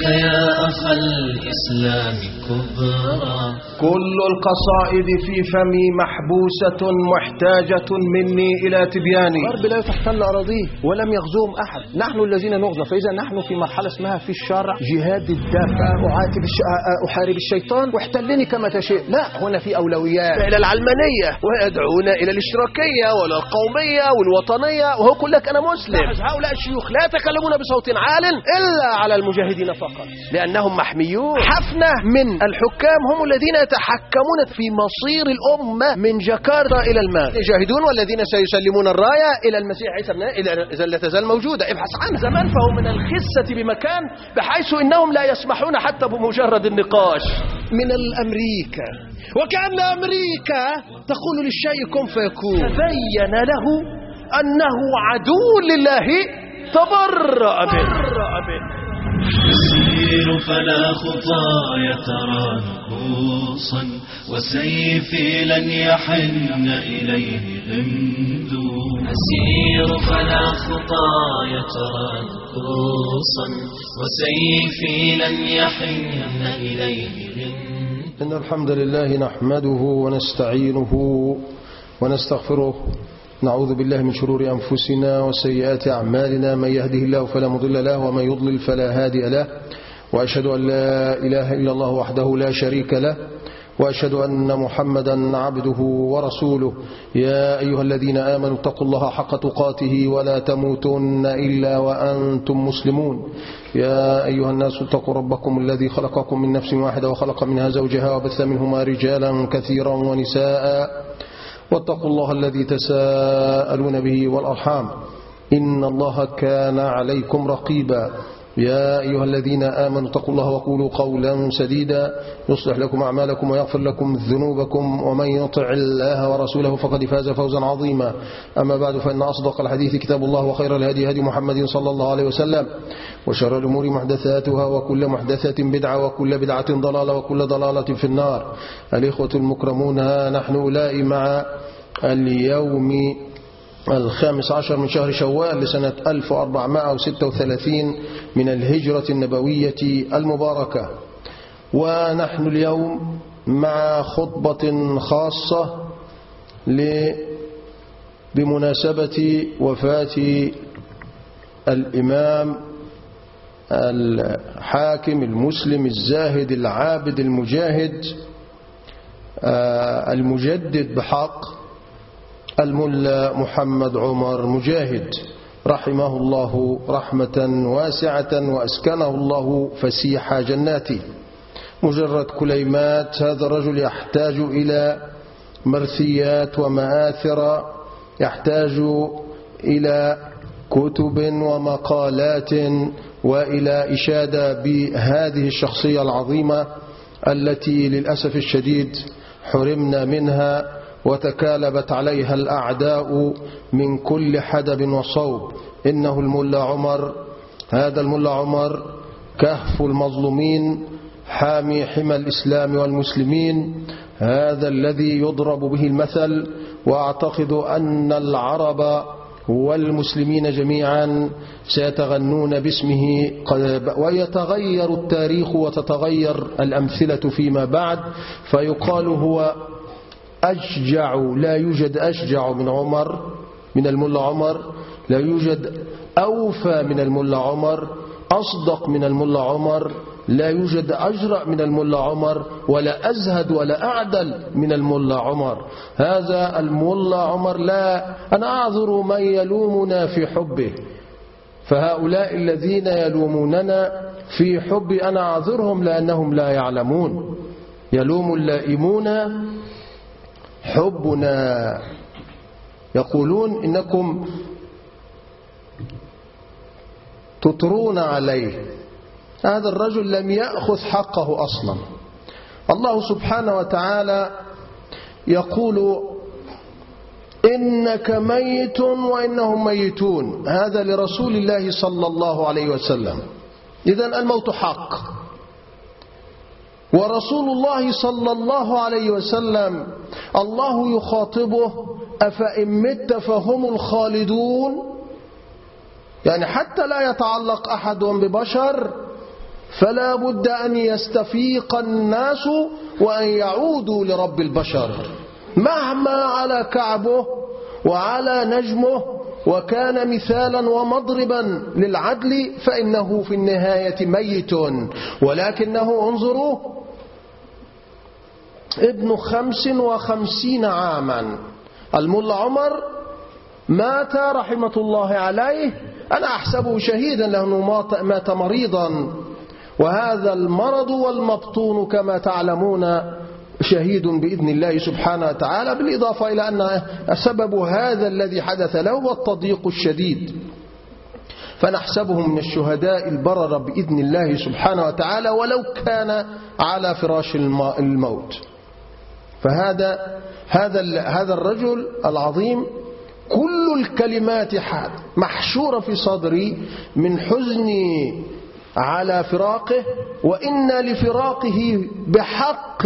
يا أخ الإسلام كبرى. كل القصائد في فمي محبوسة محتاجة مني إلى تبياني. الغرب لا تحتل أراضيه ولم يغزوهم أحد، نحن الذين نغزى، فإذا نحن في مرحلة اسمها في الشرع جهاد الدافع. أحارب الشيطان واحتلني كما تشاء. لا، هنا في أولويات إلى العلمانية، ويدعون إلى الاشتراكية ولا القومية والوطنية، وهو يقول لك أنا مسلم. هؤلاء الشيوخ لا يتكلمون بصوت عال إلا على المجاهدين فقط، لأنهم محميون. حفنة من الحكام هم الذين يتحكمون في مصير الأمة من جاكرتا إلى المال. يجاهدون والذين سيسلمون الراية إلى المسيح عيسى إذا لا تزال موجودة. ابحث عنها. زمان فهم من الخسة بمكان بحيث إنهم لا يسمحون حتى بمجرد النقاش. من الأمريكا، وكأن أمريكا تقول للشيء كن فيكون. تبين له أنه عدو لله تبرأ به. يسير فلا خطايا ترى نكوصا، وسيفي لن يحن إليه غمد. أسير فلا خطايا ترى نكوصا، وسيفي لن يحن إليه غمد. إن الحمد لله نحمده ونستعينه ونستغفره، نعوذ بالله من شرور أنفسنا وسيئات أعمالنا، من يهده الله فلا مضل له ومن يضلل فلا هادي له، وأشهد أن لا إله إلا الله وحده لا شريك له، وأشهد أن محمدا عبده ورسوله. يا أيها الذين آمنوا اتقوا الله حق تقاته ولا تموتن إلا وأنتم مسلمون. يا أيها الناس اتقوا ربكم الذي خلقكم من نفس واحدة وخلق منها زوجها وبث منهما رجالا كثيرا ونساء، واتقوا الله الذي تساءلون به والأرحام إن الله كان عليكم رقيبا. يا أيها الذين آمنوا اتقوا الله وقولوا قولا سديدا يصلح لكم أعمالكم ويغفر لكم ذنوبكم، ومن يطع الله ورسوله فقد فاز فوزا عظيما. أما بعد، فإن أصدق الحديث كتاب الله، وخير الهدي هدي محمد صلى الله عليه وسلم، وشر الأمور محدثاتها، وكل محدثة بدعة، وكل بدعة ضلالة، وكل ضلالة في النار. الإخوة المكرمون، نحن أولئك مع اليوم 15 من شهر شوال لسنة 1436 من الهجرة النبوية المباركة، ونحن اليوم مع خطبة خاصة بمناسبة وفاة الإمام الحاكم المسلم الزاهد العابد المجاهد المجدد بحق، الملا محمد عمر مجاهد، رحمه الله رحمة واسعة وأسكنه الله فسيح جناته. مجرد كليمات، هذا الرجل يحتاج إلى مرثيات ومآثر، يحتاج إلى كتب ومقالات وإلى إشادة بهذه الشخصية العظيمة التي للأسف الشديد حرمنا منها وتكالبت عليها الأعداء من كل حدب وصوب. إنه الملا عمر، هذا الملا عمر كهف المظلومين، حامي حمى الإسلام والمسلمين، هذا الذي يضرب به المثل. وأعتقد أن العرب والمسلمين جميعا سيتغنون باسمه، ويتغير التاريخ وتتغير الأمثلة فيما بعد، فيقال هو أشجع، لا يوجد أشجع من عمر، من الملا عمر، لا يوجد أوفى من الملا عمر، أصدق من الملا عمر، لا يوجد أجرأ من الملا عمر، ولا أزهد ولا أعدل من الملا عمر. هذا الملا عمر، لا أنا أعذر من يلومنا في حبه، فهؤلاء الذين يلوموننا في حب أنا أعذرهم لأنهم لا يعلمون. يلوم اللائمون حبنا، يقولون إنكم تطرون عليه. هذا الرجل لم يأخذ حقه أصلا. الله سبحانه وتعالى يقول إنك ميت وإنهم ميتون، هذا لرسول الله صلى الله عليه وسلم. إذن الموت حق، ورسول الله صلى الله عليه وسلم الله يخاطبه أفإن مت فهم الخالدون، يعني حتى لا يتعلق أحد ببشر فلا بد أن يستفيق الناس وأن يعودوا لرب البشر، مهما على كعبه وعلى نجمه وكان مثالا ومضربا للعدل فإنه في النهاية ميت. ولكنه انظروا ابن 55 عاما، الملا عمر مات رحمة الله عليه، أنا أحسبه شهيدا لأنه مات مريضا، وهذا المرض والمبطون كما تعلمون شهيد بإذن الله سبحانه وتعالى، بالإضافة إلى أن سبب هذا الذي حدث له هو التضييق الشديد، فنحسبه من الشهداء البرر بإذن الله سبحانه وتعالى ولو كان على فراش الموت. فهذا الرجل العظيم كل الكلمات محشورة في صدري من حزني على فراقه، وإنا لفراقه بحق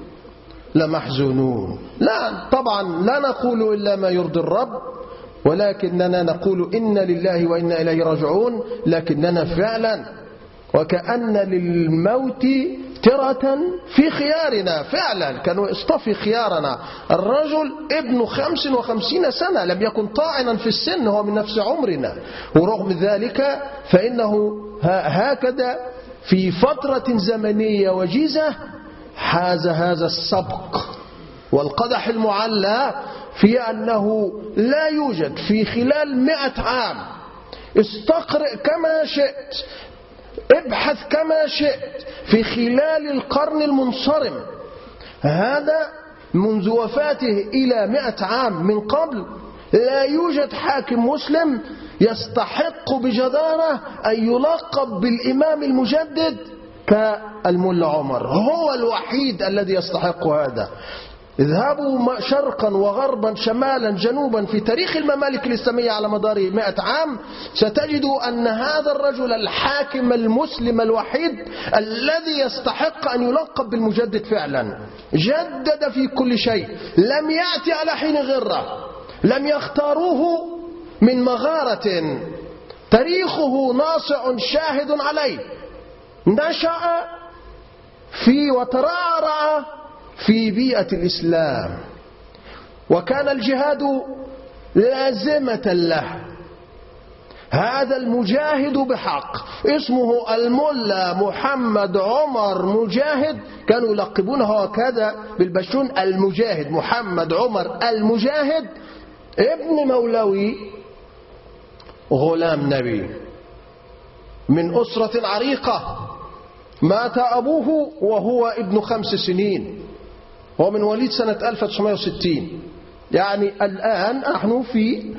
لمحزونون. لا طبعا لا نقول إلا ما يرضي الرب، ولكننا نقول إنا لله وإنا إليه راجعون، لكننا فعلا وكأن للموت ترة في خيارنا، فعلا كانوا يصطفي خيارنا. الرجل ابن 55 سنة لم يكن طاعنا في السن، هو من نفس عمرنا، ورغم ذلك فإنه هكذا في فترة زمنية وجيزة حاز هذا السبق والقدح المعلى في أنه لا يوجد في خلال 100 عام، استقرئ كما شئت، ابحث كما شئت، في خلال القرن المنصرم هذا منذ وفاته إلى 100 عام من قبل، لا يوجد حاكم مسلم يستحق بجدارة أن يلقب بالإمام المجدد كالملا عمر، هو الوحيد الذي يستحق هذا. اذهبوا شرقا وغربا شمالا جنوبا في تاريخ الممالك الإسلامية على مدار 100 عام، ستجدوا أن هذا الرجل الحاكم المسلم الوحيد الذي يستحق أن يلقب بالمجدد فعلا. جدد في كل شيء، لم يأتي على حين غرة، لم يختاروه من مغارة، تاريخه ناصع شاهد عليه، نشأ في وترعرع في بيئة الإسلام، وكان الجهاد لازمة له. هذا المجاهد بحق اسمه الملا محمد عمر مجاهد، كانوا يلقبونه هكذا بالبشتون، المجاهد محمد عمر المجاهد، ابن مولوي غلام نبي من أسرة عريقة. مات أبوه وهو ابن 5 سنين، هو من وليد سنة 1960، يعني الآن نحن في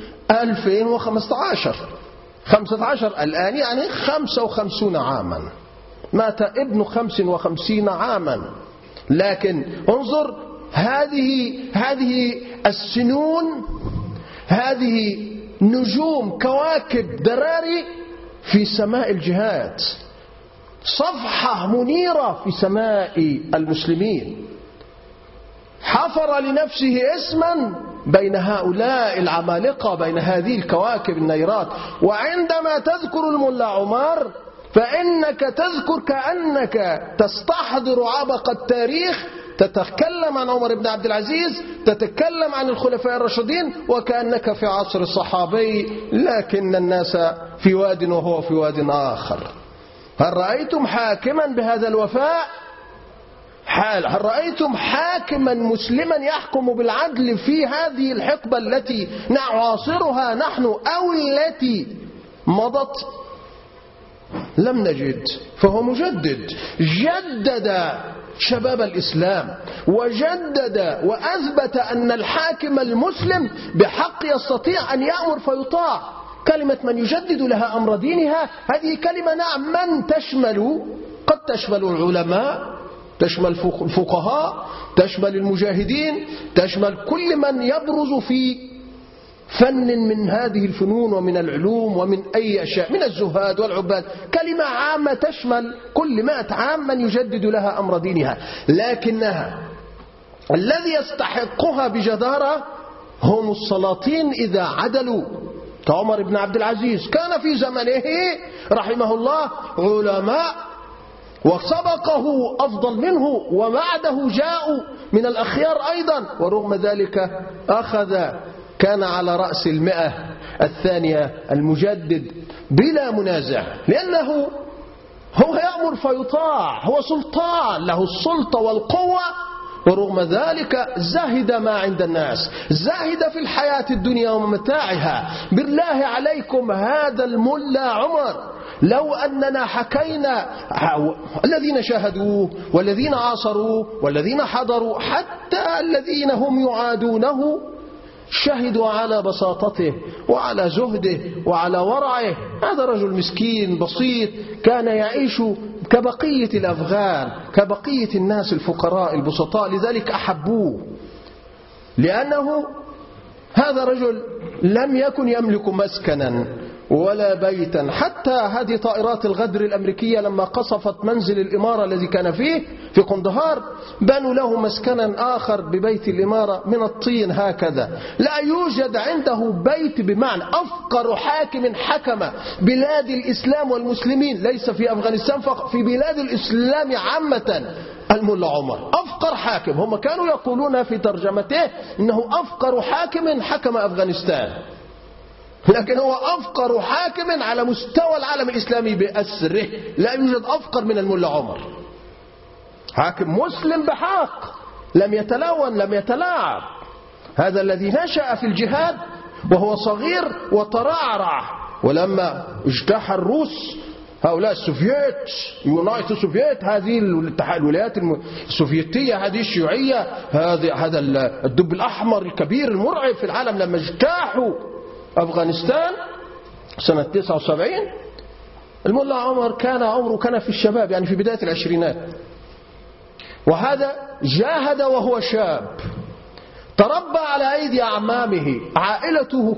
2015 الآن، يعني 55 عاما. مات ابن 55 عاما. لكن انظر هذه السنون، هذه نجوم كواكب دراري في سماء الجهاد، صفحة منيرة في سماء المسلمين، حفر لنفسه اسما بين هؤلاء العمالقة، بين هذه الكواكب النيرات. وعندما تذكر الملا عمر فإنك تذكر كأنك تستحضر عبق التاريخ، تتكلم عن عمر بن عبد العزيز، تتكلم عن الخلفاء الراشدين، وكأنك في عصر الصحابي، لكن الناس في واد وهو في واد آخر. هل رأيتم حاكما بهذا الوفاء؟ هل رأيتم حاكما مسلما يحكم بالعدل في هذه الحقبة التي نعاصرها نحن أو التي مضت؟ لم نجد. فهو مجدد، جدد شباب الإسلام، وجدد وأثبت أن الحاكم المسلم بحق يستطيع أن يأمر فيطاع. كلمة من يجدد لها أمر دينها، هذه كلمة نعم من تشمل، قد تشمل العلماء، تشمل الفقهاء، تشمل المجاهدين، تشمل كل من يبرز في فن من هذه الفنون ومن العلوم ومن أي أشياء، من الزهاد والعباد، كلمة عامة تشمل كل 100 عام من يجدد لها أمر دينها. لكنها الذي يستحقها بجدارة هم السلاطين إذا عدلوا، كعمر بن عبد العزيز. كان في زمنه رحمه الله علماء وسبقه أفضل منه وبعده جاءوا من الأخيار أيضا، ورغم ذلك كان على رأس 100 الثانية المجدد بلا منازع، لأنه هو يأمر فيطاع، هو سلطان له السلطة والقوة، ورغم ذلك زاهد ما عند الناس، زاهد في الحياة الدنيا ومتاعها. بالله عليكم هذا الملا عمر لو أننا حكينا الذين شاهدوه والذين عاصروه والذين حضروا حتى الذين هم يعادونه شهدوا على بساطته وعلى زهده وعلى ورعه. هذا رجل مسكين بسيط كان يعيش كبقية الأفغان، كبقية الناس الفقراء البسطاء، لذلك أحبوه، لأنه هذا رجل لم يكن يملك مسكنا ولا بيتا. حتى هذه طائرات الغدر الأمريكية لما قصفت منزل الإمارة الذي كان فيه في قندهار بنوا له مسكنا آخر ببيت الإمارة من الطين هكذا. لا يوجد عنده بيت، بمعنى أفقر حاكم حكم بلاد الإسلام والمسلمين، ليس في أفغانستان فقط، في بلاد الإسلام عامة، الملا عمر أفقر حاكم. هم كانوا يقولون في ترجمته إنه أفقر حاكم حكم أفغانستان، لكن هو أفقر حاكم على مستوى العالم الإسلامي بأسره. لا يوجد أفقر من الملا عمر، حاكم مسلم بحق، لم يتلون لم يتلاعب. هذا الذي نشأ في الجهاد وهو صغير وترعرع، ولما اجتاح الروس هؤلاء السوفييت يونايتد سوفييت، هذه الولايات السوفيتية، هذه الشيوعية، هذا الدب الأحمر الكبير المرعب في العالم، لما اجتاحوا أفغانستان سنة 79 الملا عمر كان عمره كان في الشباب، يعني في بداية العشرينات، وهذا جاهد وهو شاب، تربى على أيدي أعمامه، عائلته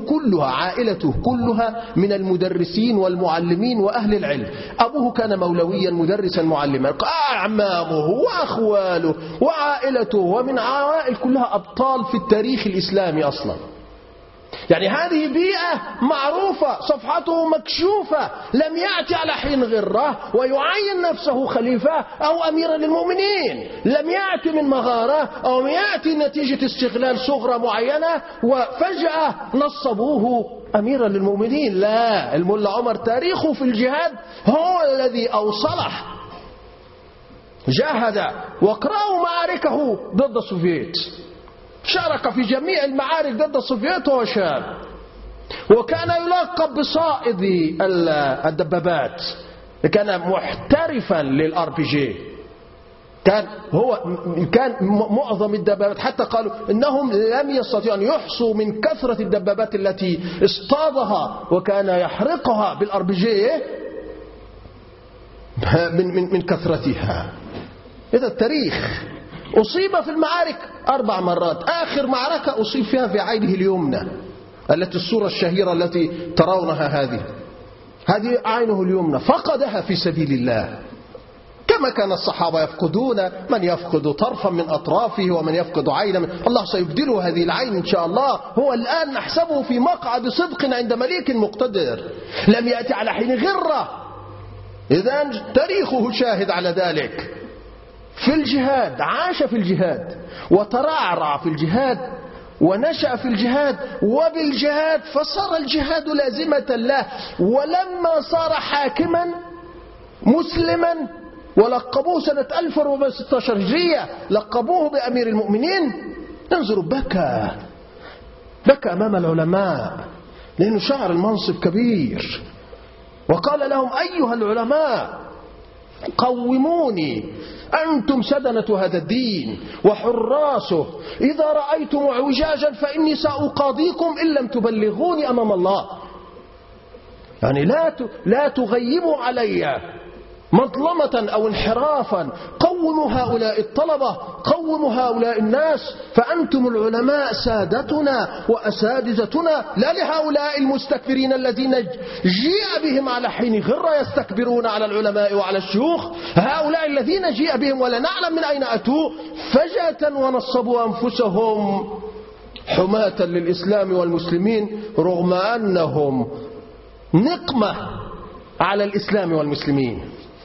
كلها من المدرسين والمعلمين وأهل العلم. أبوه كان مولويا مدرسا معلما، أعمامه وأخواله وعائلته ومن عوائل كلها أبطال في التاريخ الإسلامي أصلا. يعني هذه بيئة معروفة، صفحته مكشوفة، لم يأتي على حين غرة ويعين نفسه خليفة أو أميرا للمؤمنين، لم يأتي من مغارة أو يأتي نتيجة استغلال صغرى معينة وفجأة نصبوه أميرا للمؤمنين. لا، الملا عمر تاريخه في الجهاد هو الذي أوصله، جاهد، واقرأوا معاركه ضد السوفييت، شارك في جميع المعارك ضد السوفييت وهو شاب، وكان يلقب بصائد الدبابات، كان محترفا للار بي جي، كان معظم الدبابات، حتى قالوا انهم لم يستطيعوا ان يحصوا من كثرة الدبابات التي اصطادها وكان يحرقها بالار بي جي من كثرتها. هذا التاريخ. أصيب في المعارك 4 مرات، آخر معركة أصيب فيها في عينه اليمنى، التي الصورة الشهيرة التي ترونها هذه عينه اليمنى فقدها في سبيل الله، كما كان الصحابة يفقدون، من يفقد طرفا من أطرافه ومن يفقد عينا الله سيبدله هذه العين إن شاء الله. هو الآن نحسبه في مقعد صدق عند مليك مقتدر، لم يأتي على حين غرة. إذن تاريخه شاهد على ذلك. في الجهاد، عاش في الجهاد وترعرع في الجهاد ونشأ في الجهاد وبالجهاد، فصار الجهاد لازمة له. ولما صار حاكما مسلما ولقبوه سنة 1416 هجرية، لقبوه بأمير المؤمنين، انظروا بكى أمام العلماء، لأنه شعر المنصب كبير، وقال لهم أيها العلماء قوموني، أنتم سدنة هذا الدين وحراسه، إذا رأيتم اعوجاجا فإني سأقاضيكم إن لم تبلغوني أمام الله. يعني لا تغيبوا علي مظلمة أو انحرافا، قوموا هؤلاء الطلبة، قوموا هؤلاء الناس، فأنتم العلماء سادتنا وأساتذتنا، لا لهؤلاء المستكبرين الذين جيء بهم على حين غرة يستكبرون على العلماء وعلى الشيوخ، هؤلاء الذين جيء بهم ولا نعلم من أين أتوا فجأة ونصبوا أنفسهم حماة للإسلام والمسلمين، رغم أنهم نقمة على الإسلام والمسلمين.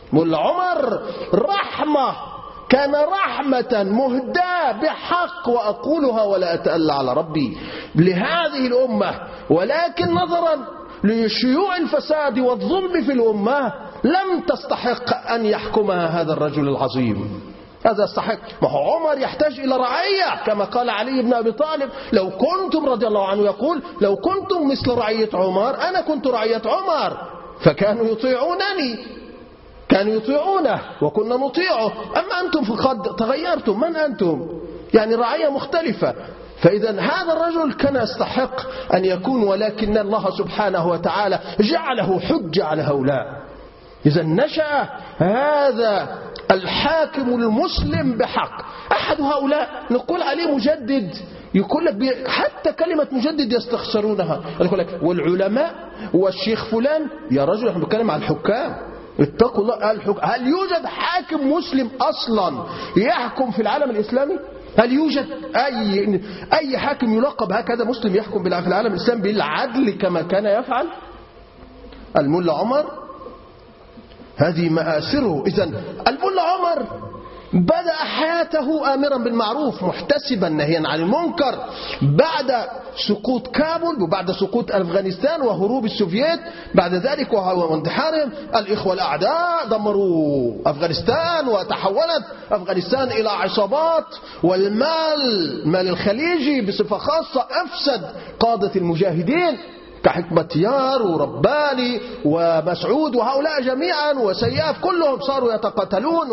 ملا عمر رحمة، كان رحمة مهداة بحق، وأقولها ولا أتألى على ربي، لهذه الأمة. ولكن نظرا لشيوع الفساد والظلم في الأمة لم تستحق أن يحكمها هذا الرجل العظيم. هذا يستحق، ما هو عمر يحتاج إلى رعية، كما قال علي بن أبي طالب: لو كنتم، رضي الله عنه يقول: لو كنتم مثل رعية عمر أنا كنت رعية عمر. فكانوا يطيعونني، كانوا يطيعونه وكنا نطيعه. أما أنتم فقد تغيرتم، من أنتم؟ يعني رعية مختلفة. فإذا هذا الرجل كان يستحق أن يكون، ولكن الله سبحانه وتعالى جعله حجة على هؤلاء. إذا نشأ هذا الحاكم المسلم بحق. أحد هؤلاء نقول عليه مجدد، يقول لك حتى كلمة مجدد يستخسرونها، يقول لك والعلماء والشيخ فلان. يا رجل احنا بنتكلم عن الحكام، اتقوا الله. هل يوجد حاكم مسلم أصلا يحكم في العالم الإسلامي؟ هل يوجد أي حاكم يلقب هكذا مسلم يحكم في العالم الإسلامي بالعدل كما كان يفعل الملا عمر؟ هذه مآثره. إذن الملا عمر بدأ حياته آمرا بالمعروف محتسبا نهيا عن المنكر بعد سقوط كابول وبعد سقوط أفغانستان وهروب السوفييت. بعد ذلك واندحارهم الإخوة الأعداء دمروا أفغانستان، وتحولت أفغانستان إلى عصابات، والمال الخليجي بصفة خاصة أفسد قادة المجاهدين كحكمة يار ورباني ومسعود وهؤلاء جميعا وسياف، كلهم صاروا يتقاتلون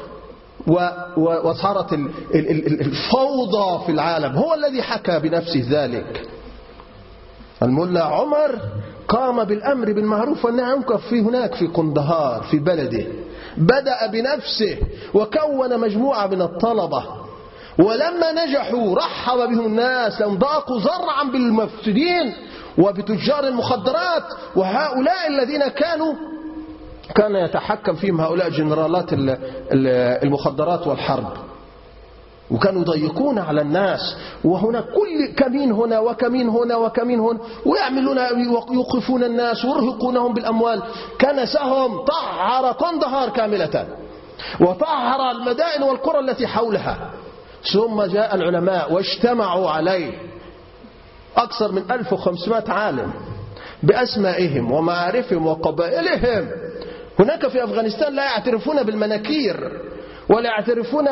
وصارت الفوضى في العالم. هو الذي حكى بنفسه ذلك. الملا عمر قام بالأمر بالمعروف والنهي عن المنكر في هناك في قندهار في بلده. بدأ بنفسه وكون مجموعة من الطلبة، ولما نجحوا رحب بهم الناس، لهم ضاقوا ذرعا بالمفسدين وبتجار المخدرات، وهؤلاء الذين كان يتحكم فيهم هؤلاء جنرالات المخدرات والحرب، وكانوا يضيقون على الناس. وهنا كل كمين هنا وكمين هنا وكمين هنا، ويعملون يوقفون الناس ويرهقونهم بالأموال. كنسهم طهر قندهار كاملة، وطهر المدائن والقرى التي حولها. ثم جاء العلماء واجتمعوا عليه، أكثر من 1500 عالم بأسمائهم ومعارفهم وقبائلهم. هناك في أفغانستان لا يعترفون بالمناكير ولا يعترفون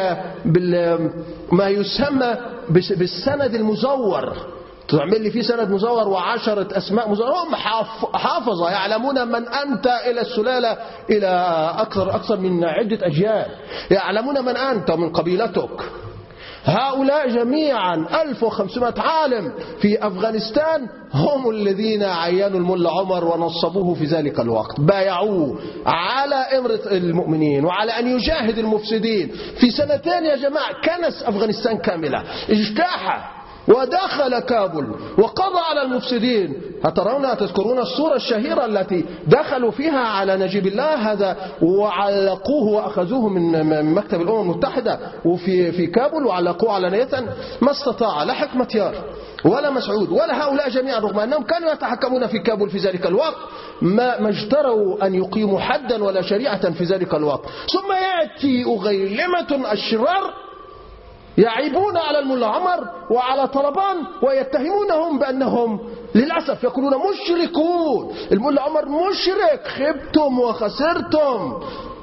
ما يسمى بالسند المزور. تعمل لي فيه سند مزور و10 أسماء مزورة. هم حافظة يعلمون من أنت إلى السلالة، إلى أكثر من عدة أجيال، يعلمون من أنت ومن قبيلتك. هؤلاء جميعا 1500 عالم في أفغانستان هم الذين عينوا الملا عمر ونصبوه في ذلك الوقت، بايعوه على إمرة المؤمنين وعلى أن يجاهد المفسدين. في سنتين يا جماعة كنس أفغانستان كاملة، اجتاح ودخل كابول وقضى على المفسدين. تذكرون الصورة الشهيرة التي دخلوا فيها على نجيب الله هذا وعلقوه وأخذوه من مكتب الأمم المتحدة وفي كابول وعلقوه على نية. ما استطاع لا حكمة يار ولا مسعود ولا هؤلاء جميعا، رغم أنهم كانوا يتحكمون في كابول في ذلك الوقت، ما اجتروا أن يقيموا حدا ولا شريعة في ذلك الوقت. ثم يأتي أغيلمة الشرار يعيبون على الملا عمر وعلى طلبان ويتهمونهم بأنهم للأسف يقولون مشركون. الملا عمر مشرك، خبتم وخسرتم.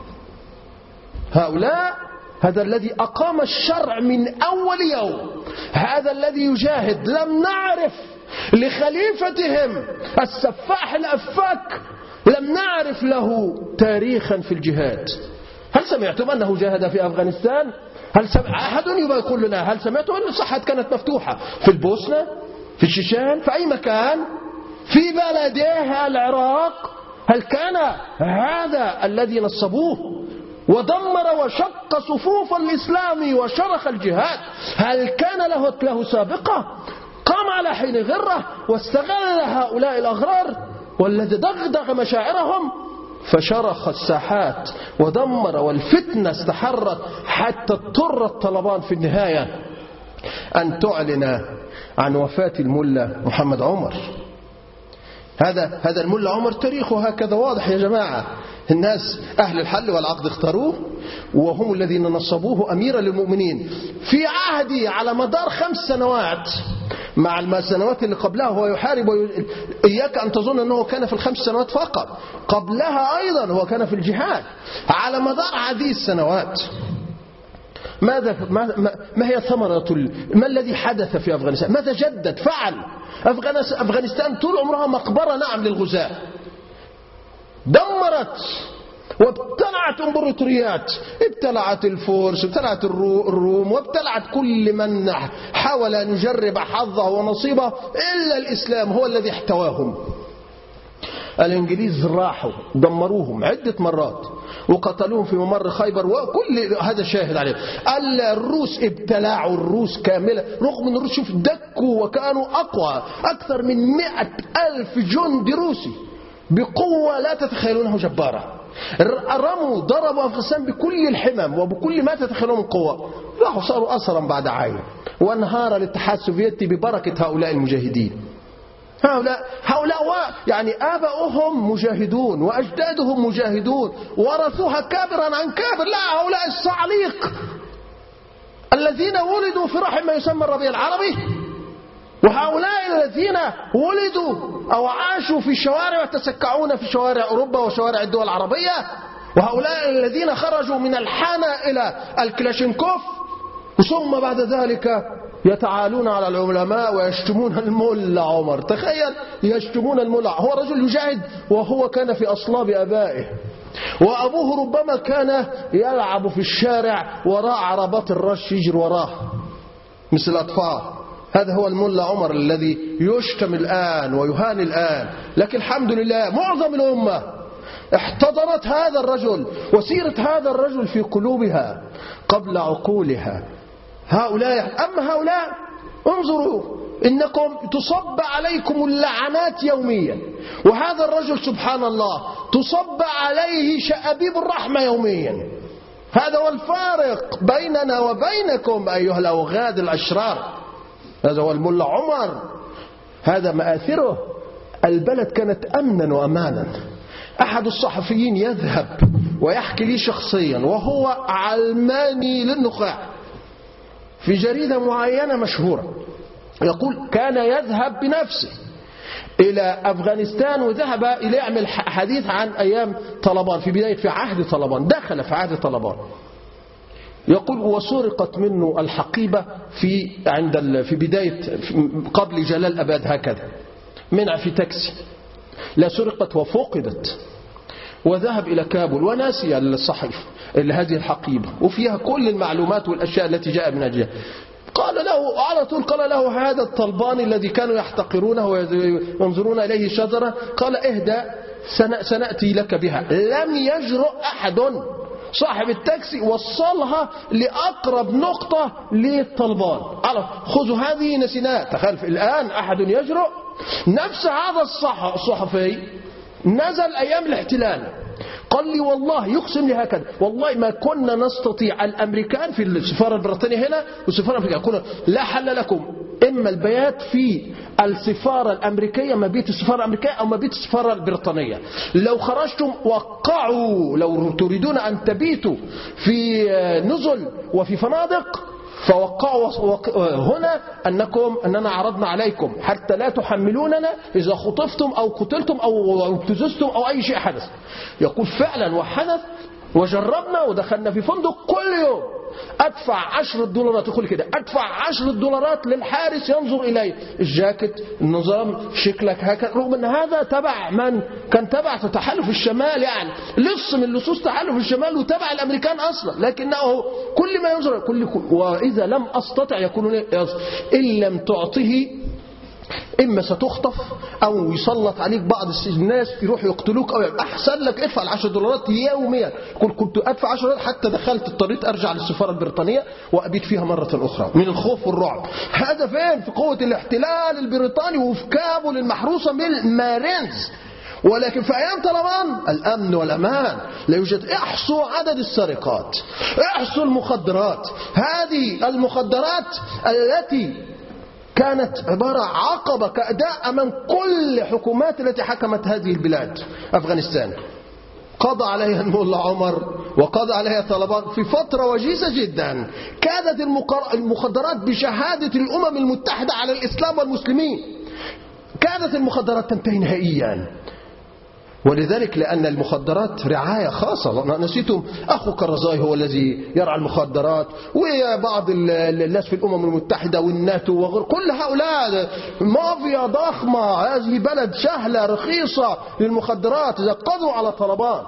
هؤلاء هذا الذي أقام الشرع من أول يوم، هذا الذي يجاهد. لم نعرف لخليفتهم السفاح الأفاك، لم نعرف له تاريخا في الجهاد. هل سمعتم أنه جاهد في أفغانستان؟ أحد يقول لنا هل سمعتم أن الصحة كانت مفتوحة في البوسنة، في الشيشان، في أي مكان، في بلده العراق؟ هل كان هذا الذي نصبوه ودمر وشق صفوف الإسلام وشرخ الجهاد؟ هل كان له سابقة؟ قام على حين غرة واستغل هؤلاء الأغرار والذي دغدغ مشاعرهم فشرخ الساحات ودمر، والفتنة استحرت حتى اضطر الطلبان في النهاية أن تعلن عن وفاة الملا محمد عمر. هذا الملا عمر تاريخه هكذا واضح يا جماعة. الناس أهل الحل والعقد اختاروه، وهم الذين نصبوه أميرا للمؤمنين في عهدي على مدار 5 سنوات، مع السنوات اللي قبلها هو يحارب إياك أن تظن أنه كان في ال5 سنوات فقط، قبلها أيضا هو كان في الجهاد على مدار هذه السنوات. ما هي ثمرة ما الذي حدث في أفغانستان؟ ماذا جدد فعل؟ أفغانستان طول عمرها مقبرة نعم للغزاة، دمرت وابتلعت امبراطوريات، ابتلعت الفرس، ابتلعت الروم، وابتلعت كل من حاول أن يجرب حظه ونصيبه، إلا الإسلام هو الذي احتواهم. الإنجليز راحوا دمروهم عدة مرات وقتلوهم في ممر خيبر، وكل هذا شاهد عليه. الروس ابتلعوا الروس كاملة، رغم أن الروس شوف دكوا وكانوا أقوى، أكثر من 100,000 جندي روسي بقوة لا تتخيلونه جبارة، رموا ضربوا أفغانستان بكل الحمم وبكل ما تتخيلون من قوة، راحوا صاروا أسرا بعد عام، وانهار الاتحاد السوفيتي ببركة هؤلاء المجاهدين. هؤلاء يعني آباؤهم مجاهدون وأجدادهم مجاهدون، ورثوها كابرا عن كابر. لا، هؤلاء الصعاليق الذين ولدوا في رحم ما يسمى الربيع العربي، وهؤلاء الذين ولدوا أو عاشوا في الشوارع وتسكعون في شوارع أوروبا وشوارع الدول العربية، وهؤلاء الذين خرجوا من الحانة إلى الكلاشينكوف، ثم بعد ذلك يتعالون على العلماء ويشتمون الملا عمر. تخيل، يشتمون الملا، هو رجل يجاهد وهو كان في أصلاب أبائه، وأبوه ربما كان يلعب في الشارع وراء عربات الرش يجري وراه مثل الأطفال. هذا هو الملا عمر الذي يشتم الآن ويهان الآن، لكن الحمد لله معظم الأمة احتضنت هذا الرجل وسيرة هذا الرجل في قلوبها قبل عقولها. أما هؤلاء انظروا، إنكم تصب عليكم اللعنات يوميا، وهذا الرجل سبحان الله تصب عليه شأبيب الرحمة يوميا. هذا هو الفارق بيننا وبينكم أيها الأوغاد الأشرار. هذا هو الملا عمر، هذا مآثره. البلد كانت أمنا وأمانا. أحد الصحفيين يذهب ويحكي لي شخصيا، وهو علماني للنخاع في جريدة معينة مشهورة، يقول كان يذهب بنفسه إلى أفغانستان، وذهب إلى يعمل حديث عن أيام طالبان في عهد طالبان، دخل في عهد طالبان. يقول وسرقت منه الحقيبة في بداية قبل جلال أباد، هكذا منع في تاكسي، لا سرقت وفقدت، وذهب إلى كابول وناسي الصحيفة هذه الحقيبة وفيها كل المعلومات والأشياء التي جاء من أجلها. قال له على طول، قال له هذا الطلباني الذي كانوا يحتقرونه وينظرون إليه شجرة، قال اهدى سنأتي لك بها. لم يجرؤ أحد، صاحب التاكسي وصلها لأقرب نقطة للطلبان، خذوا هذه نسيناها. تخيل الآن أحد يجرؤ. نفس هذا الصحفي نزل أيام الاحتلال، قال لي والله يقسم لي هكذا، والله ما كنا نستطيع، الأمريكان في السفارة البريطانية هنا والسفارة الأمريكية يقولون لا حل لكم، إما البيات في السفارة الأمريكية، مبيت السفارة الأمريكية أو مبيت السفارة البريطانية. لو خرجتم وقعوا، لو تريدون أن تبيتوا في نزل وفي فنادق فوقعوا هنا أننا عرضنا عليكم حتى لا تحملوننا إذا خطفتم أو قتلتم أو ابتززتم أو أي شيء حدث. يقول فعلا وحدث، وجربنا ودخلنا في فندق كل يوم أدفع $10، يقول كده أدفع $10 للحارس ينظر إلي، الجاكيت، النظام، شكلك هكذا، رغم أن هذا تبع من كان تبع تحالف الشمال، يعني لص من لصوص تحالف الشمال وتبع الأمريكان أصلا، لكنه كل ما ينظر وإذا لم أستطع يقولون إن لم تعطه إما ستخطف أو يسلط عليك بعض الناس يروحوا يقتلوك، أو أحسن لك ادفع $10 يوميا. كنت أدفع $10 حتى دخلت اضطريت أرجع للسفارة البريطانية وأبيت فيها مرة أخرى من الخوف والرعب. هذا فين؟ في قوة الاحتلال البريطاني وفي كابول المحروسة بالمارينز. ولكن في أيام طالبان الأمن والأمان لا يوجد. احصوا عدد السرقات، احصوا المخدرات، هذه المخدرات التي كانت عبارة عقبة كأداء أمام كل حكومات التي حكمت هذه البلاد. أفغانستان قضى عليها الملا عمر وقضى عليها طلبان في فترة وجيزة جدا. كانت المخدرات بشهادة الأمم المتحدة على الإسلام والمسلمين كانت المخدرات تنتهي نهائيا. ولذلك لأن المخدرات رعاية خاصة. نسيتم أخو كرزاي هو الذي يرعى المخدرات، وبعض الناس في الأمم المتحدة والناتو وغير كل هؤلاء مافيا ضخمة. هذه بلد سهلة رخيصة للمخدرات. إذا قضوا على طلبان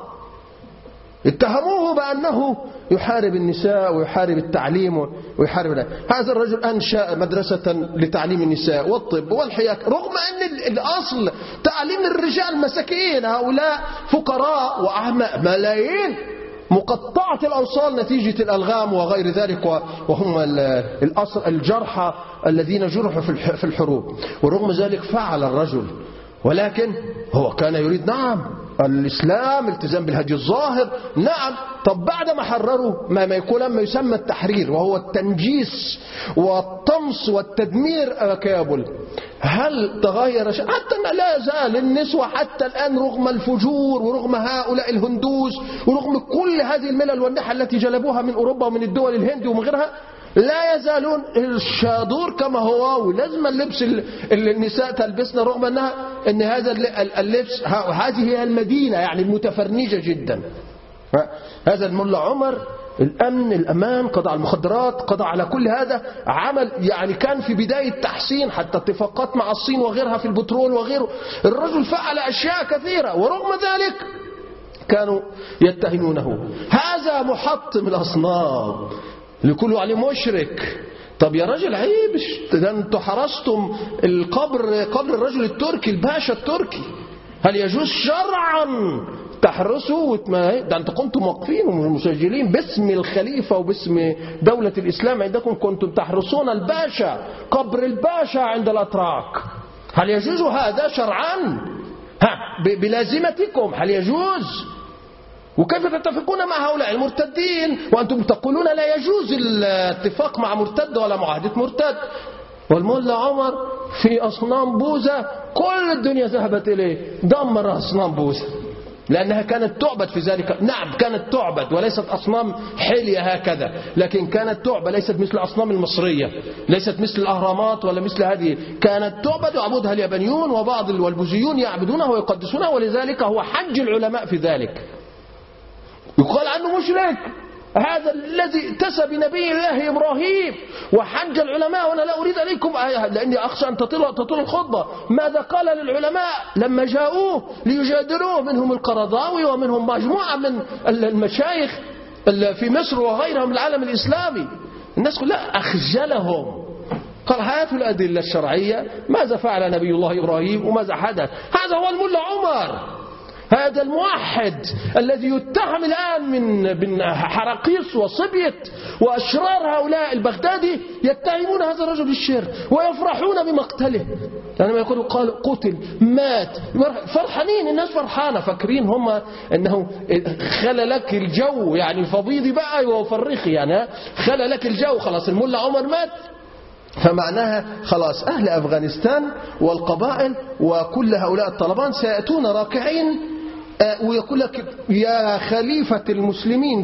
اتهموه بأنه يحارب النساء ويحارب التعليم ويحارب هذا الرجل أنشأ مدرسة لتعليم النساء والطب والحياك، رغم أن الأصل تعليم الرجال مساكين، هؤلاء فقراء وأعمى ملايين مقطعة الأوصال نتيجة الألغام وغير ذلك، وهم الأصل الجرحى الذين جرحوا في الحروب. ورغم ذلك فعل الرجل، ولكن هو كان يريد نعم الإسلام التزام بالهدي الظاهر نعم. طب بعد ما حرروا ما يكون لما يسمى التحرير وهو التنجيس والطمس والتدمير كابل، هل تغير شيء؟ حتى لا يزال النسوة حتى الآن رغم الفجور ورغم هؤلاء الهندوس ورغم كل هذه الملل والنحى التي جلبوها من أوروبا ومن الدول الهند ومن غيرها، لا يزالون الشادور كما هو، ولازم اللبس اللي النساء تلبسنا رغم ان هذا اللبس هذه هي المدينة يعني المتفرنجة جدا. هذا الملا عمر الأمن الأمان قضى على المخدرات، قضى على كل هذا، عمل يعني كان في بداية تحسين حتى اتفاقات مع الصين وغيرها في البترول وغيره. الرجل فعل أشياء كثيرة ورغم ذلك كانوا يتهمونه. هذا محطم الأصنام لكل عليه مشرك. طب يا رجل عيب، ده انتوا حرستم قبر الرجل التركي الباشا التركي، هل يجوز شرعا تحرسوا؟ ده انتوا كنتم موقفين ومسجلين باسم الخليفة وباسم دولة الإسلام عندكم، كنتم تحرسون الباشا، قبر الباشا عند الأتراك. هل يجوز هذا شرعا؟ بلازمتكم هل يجوز؟ وكيف تتفقون مع هؤلاء المرتدين وأنتم تقولون لا يجوز الاتفاق مع مرتد ولا معاهدة مرتد؟ والملا عمر في أصنام بوذا كل الدنيا ذهبت إليه، دمر أصنام بوذا لأنها كانت تعبد في ذلك. نعم كانت تعبد وليست أصنام حلية هكذا، لكن كانت تعبد، ليست مثل الأصنام المصرية، ليست مثل الأهرامات ولا مثل هذه، كانت تعبد ويعبدها اليابانيون وبعض والبوذيون يعبدونها ويقدسونها، ولذلك هو حج العلماء في ذلك. يقال عنه مشرك هذا الذي اتسى بنبي الله إبراهيم وحج العلماء. وأنا لا أريد عليكم لأني أخشى أن تطول الخطبة. ماذا قال للعلماء لما جاءوه ليجادلوه؟ منهم القرضاوي ومنهم مجموعة من المشايخ في مصر وغيرها من العالم الإسلامي. الناس كلها أخجلهم. قال هاتوا الأدلة الشرعية، ماذا فعل نبي الله إبراهيم وماذا حدث. هذا هو الملا عمر، هذا الموحد الذي يتهم الآن من حراقيس وصبيت وأشرار هؤلاء البغدادي، يتهمون هذا الرجل بالشرك ويفرحون بمقتله. يعني ما يقولوا قال قتل مات فرحانين، الناس فرحانة، فاكرين هم أنه خلى لك الجو، يعني فبيضي بقى وفرخي، يعني خلى لك الجو، خلاص الملا عمر مات، فمعناها خلاص أهل أفغانستان والقبائل وكل هؤلاء الطلبان سيأتون راكعين ويقول لك يا خليفة المسلمين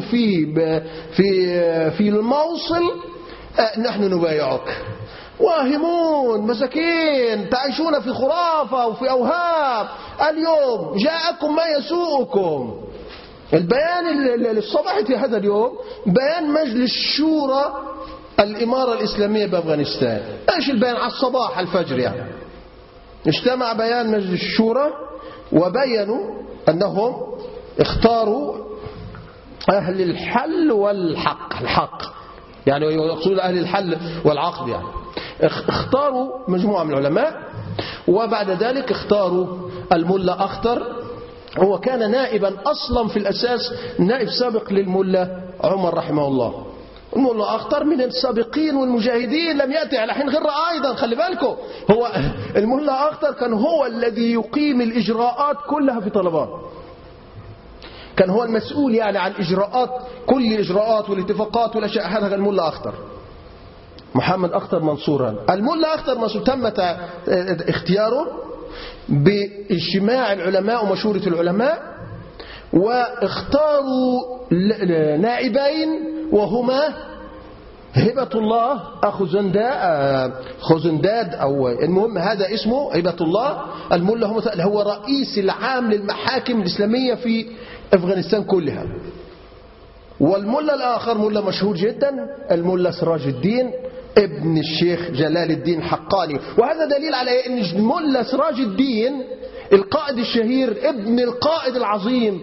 في الموصل نحن نبايعك. واهمون مساكين تعيشون في خرافة وفي أوهام. اليوم جاءكم ما يسوءكم. البيان الصباحي هذا اليوم بيان مجلس شورى الإمارة الإسلامية بأفغانستان. ايش البيان؟ على الصباح الفجر يعني اجتمع بيان مجلس الشورى وبينوا أنهم اختاروا أهل الحل والحق، الحق يعني يقصدون أهل الحل والعقد، يعني اختاروا مجموعة من العلماء، وبعد ذلك اختاروا الملا أخطر. هو كان نائبا أصلا في الأساس، نائب سابق للملا عمر رحمه الله. الملا أخطر من السابقين والمجاهدين، لم يأتي على حين غير أيضا. خلي بالكم هو الملا أخطر كان هو الذي يقيم الإجراءات كلها في طلبان، كان هو المسؤول يعني عن إجراءات كل الإجراءات والاتفاقات والأشياء. هذا الملا أخطر محمد أخطر منصورا. الملا أخطر منصور تم اختياره باجتماع العلماء ومشورة العلماء، واختاروا نائبين وهما هبة الله أخو خزنداد أو المهم هذا اسمه هبة الله الملا، هو رئيس العام للمحاكم الإسلامية في أفغانستان كلها. والملا الآخر ملا مشهور جدا، الملا سراج الدين ابن الشيخ جلال الدين حقاني. وهذا دليل على أن الملا سراج الدين القائد الشهير ابن القائد العظيم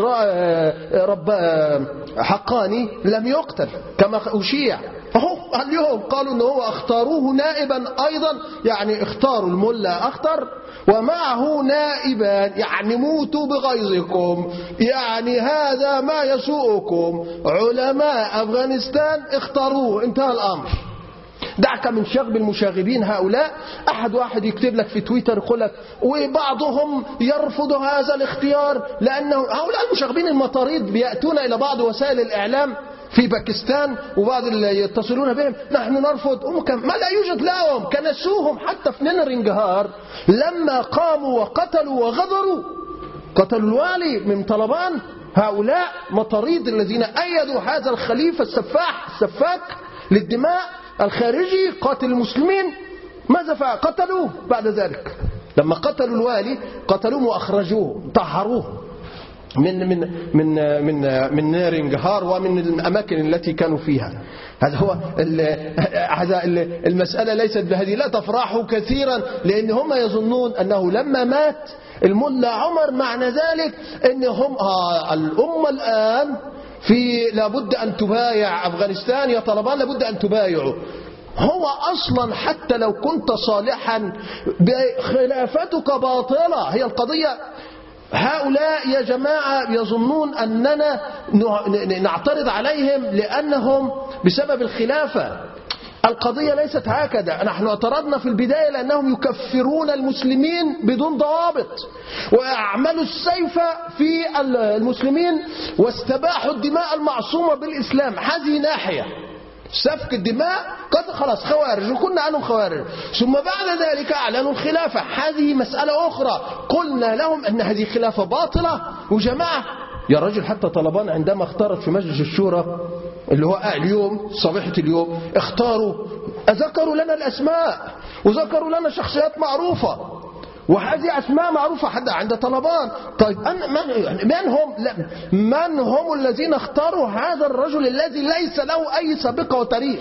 حقاني لم يقتل كما أشيع. فهو اليوم قالوا أنه هو اختاروه نائبا أيضا، يعني اختاروا الملا أخطر ومعه نائبان، يعني موتوا بغيظكم، يعني هذا ما يسوءكم. علماء أفغانستان اختاروه، انتهى الأمر. دعك من شغب المشاغبين هؤلاء. واحد يكتب لك في تويتر يقول لك وبعضهم يرفض هذا الاختيار لأنه هؤلاء المشاغبين المطاريد بيأتون إلى بعض وسائل الإعلام في باكستان وبعض اللي يتصلون بهم نحن نرفض، ما لا يوجد لهم. كنسوهم حتى في نينرنجهار لما قاموا وقتلوا وغدروا، قتلوا الوالي من طلبان. هؤلاء مطاريد الذين أيدوا هذا الخليفة السفاك للدماء الخارجي قاتل المسلمين. ماذا فعل؟ قتلوه بعد ذلك. لما قتلوا الوالي قتلوه وأخرجوه طهروه من نيرنجهار ومن الأماكن التي كانوا فيها. هذا المسألة ليست بهذه، لا تفرحوا كثيرا لأن هم يظنون أنه لما مات الملا عمر معنى ذلك أنهم الأمة الآن لابد أن تبايع أفغانستان، يا طالبان لابد أن تبايعوا. هو أصلا حتى لو كنت صالحا خلافتك باطلة، هي القضية. هؤلاء يا جماعة يظنون أننا نعترض عليهم لأنهم بسبب الخلافة. القضية ليست هكذا. نحن اعترضنا في البداية لأنهم يكفرون المسلمين بدون ضوابط وأعملوا السيف في المسلمين واستباحوا الدماء المعصومة بالإسلام. هذه ناحية سفك الدماء، خلاص خوارج وكنا عنهم خوارج. ثم بعد ذلك أعلنوا الخلافة، هذه مسألة أخرى. قلنا لهم أن هذه خلافة باطلة. وجماعة يا رجل حتى طلبان عندما اختارت في مجلس الشورى اللي هو اليوم صبيحة اليوم ذكروا لنا الأسماء وذكروا لنا شخصيات معروفة، وهذه أسماء معروفة حتى عند طلبان. طيب من هم الذين اختاروا هذا الرجل الذي ليس له أي سابقة وتاريخ،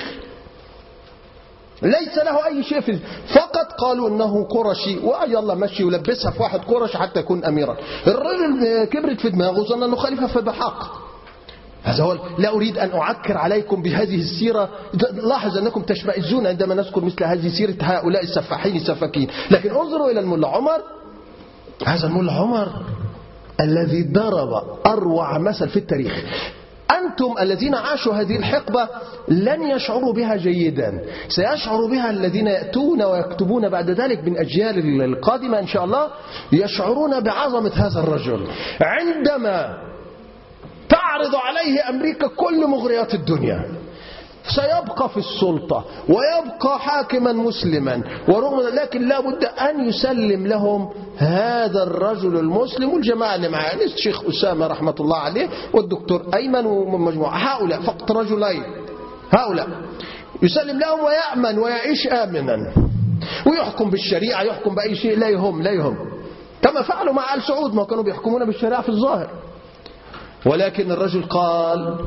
ليس له أي شيء فقط قالوا أنه قرشي ويلا مشي ولبسها في واحد قرش حتى يكون أميرا. الرجل كبرت في دماغه ظن أنه خليفة فبحق. هذا هو. لا أريد أن أعكر عليكم بهذه السيرة. لاحظ أنكم تشمئزون عندما نذكر مثل هذه سيرة هؤلاء السفاحين السفاكين. لكن انظروا إلى الملا عمر. هذا الملا عمر الذي ضرب أروع مثل في التاريخ. أنتم الذين عاشوا هذه الحقبة لن يشعروا بها جيدا، سيشعر بها الذين يأتون ويكتبون بعد ذلك من أجيال القادمة إن شاء الله، يشعرون بعظمة هذا الرجل. عندما تعرض عليه أمريكا كل مغريات الدنيا سيبقى في السلطة ويبقى حاكما مسلما، لكن لا بد أن يسلم لهم هذا الرجل المسلم والجماعة اللي معه، الشيخ أسامة رحمة الله عليه والدكتور أيمن ومجموعة هؤلاء، فقط رجلين هؤلاء يسلم لهم ويأمن ويعيش آمنا ويحكم بالشريعة، يحكم بأي شيء لا يهم كما فعلوا مع آل سعود، ما كانوا بيحكمون بالشريعة في الظاهر. ولكن الرجل قال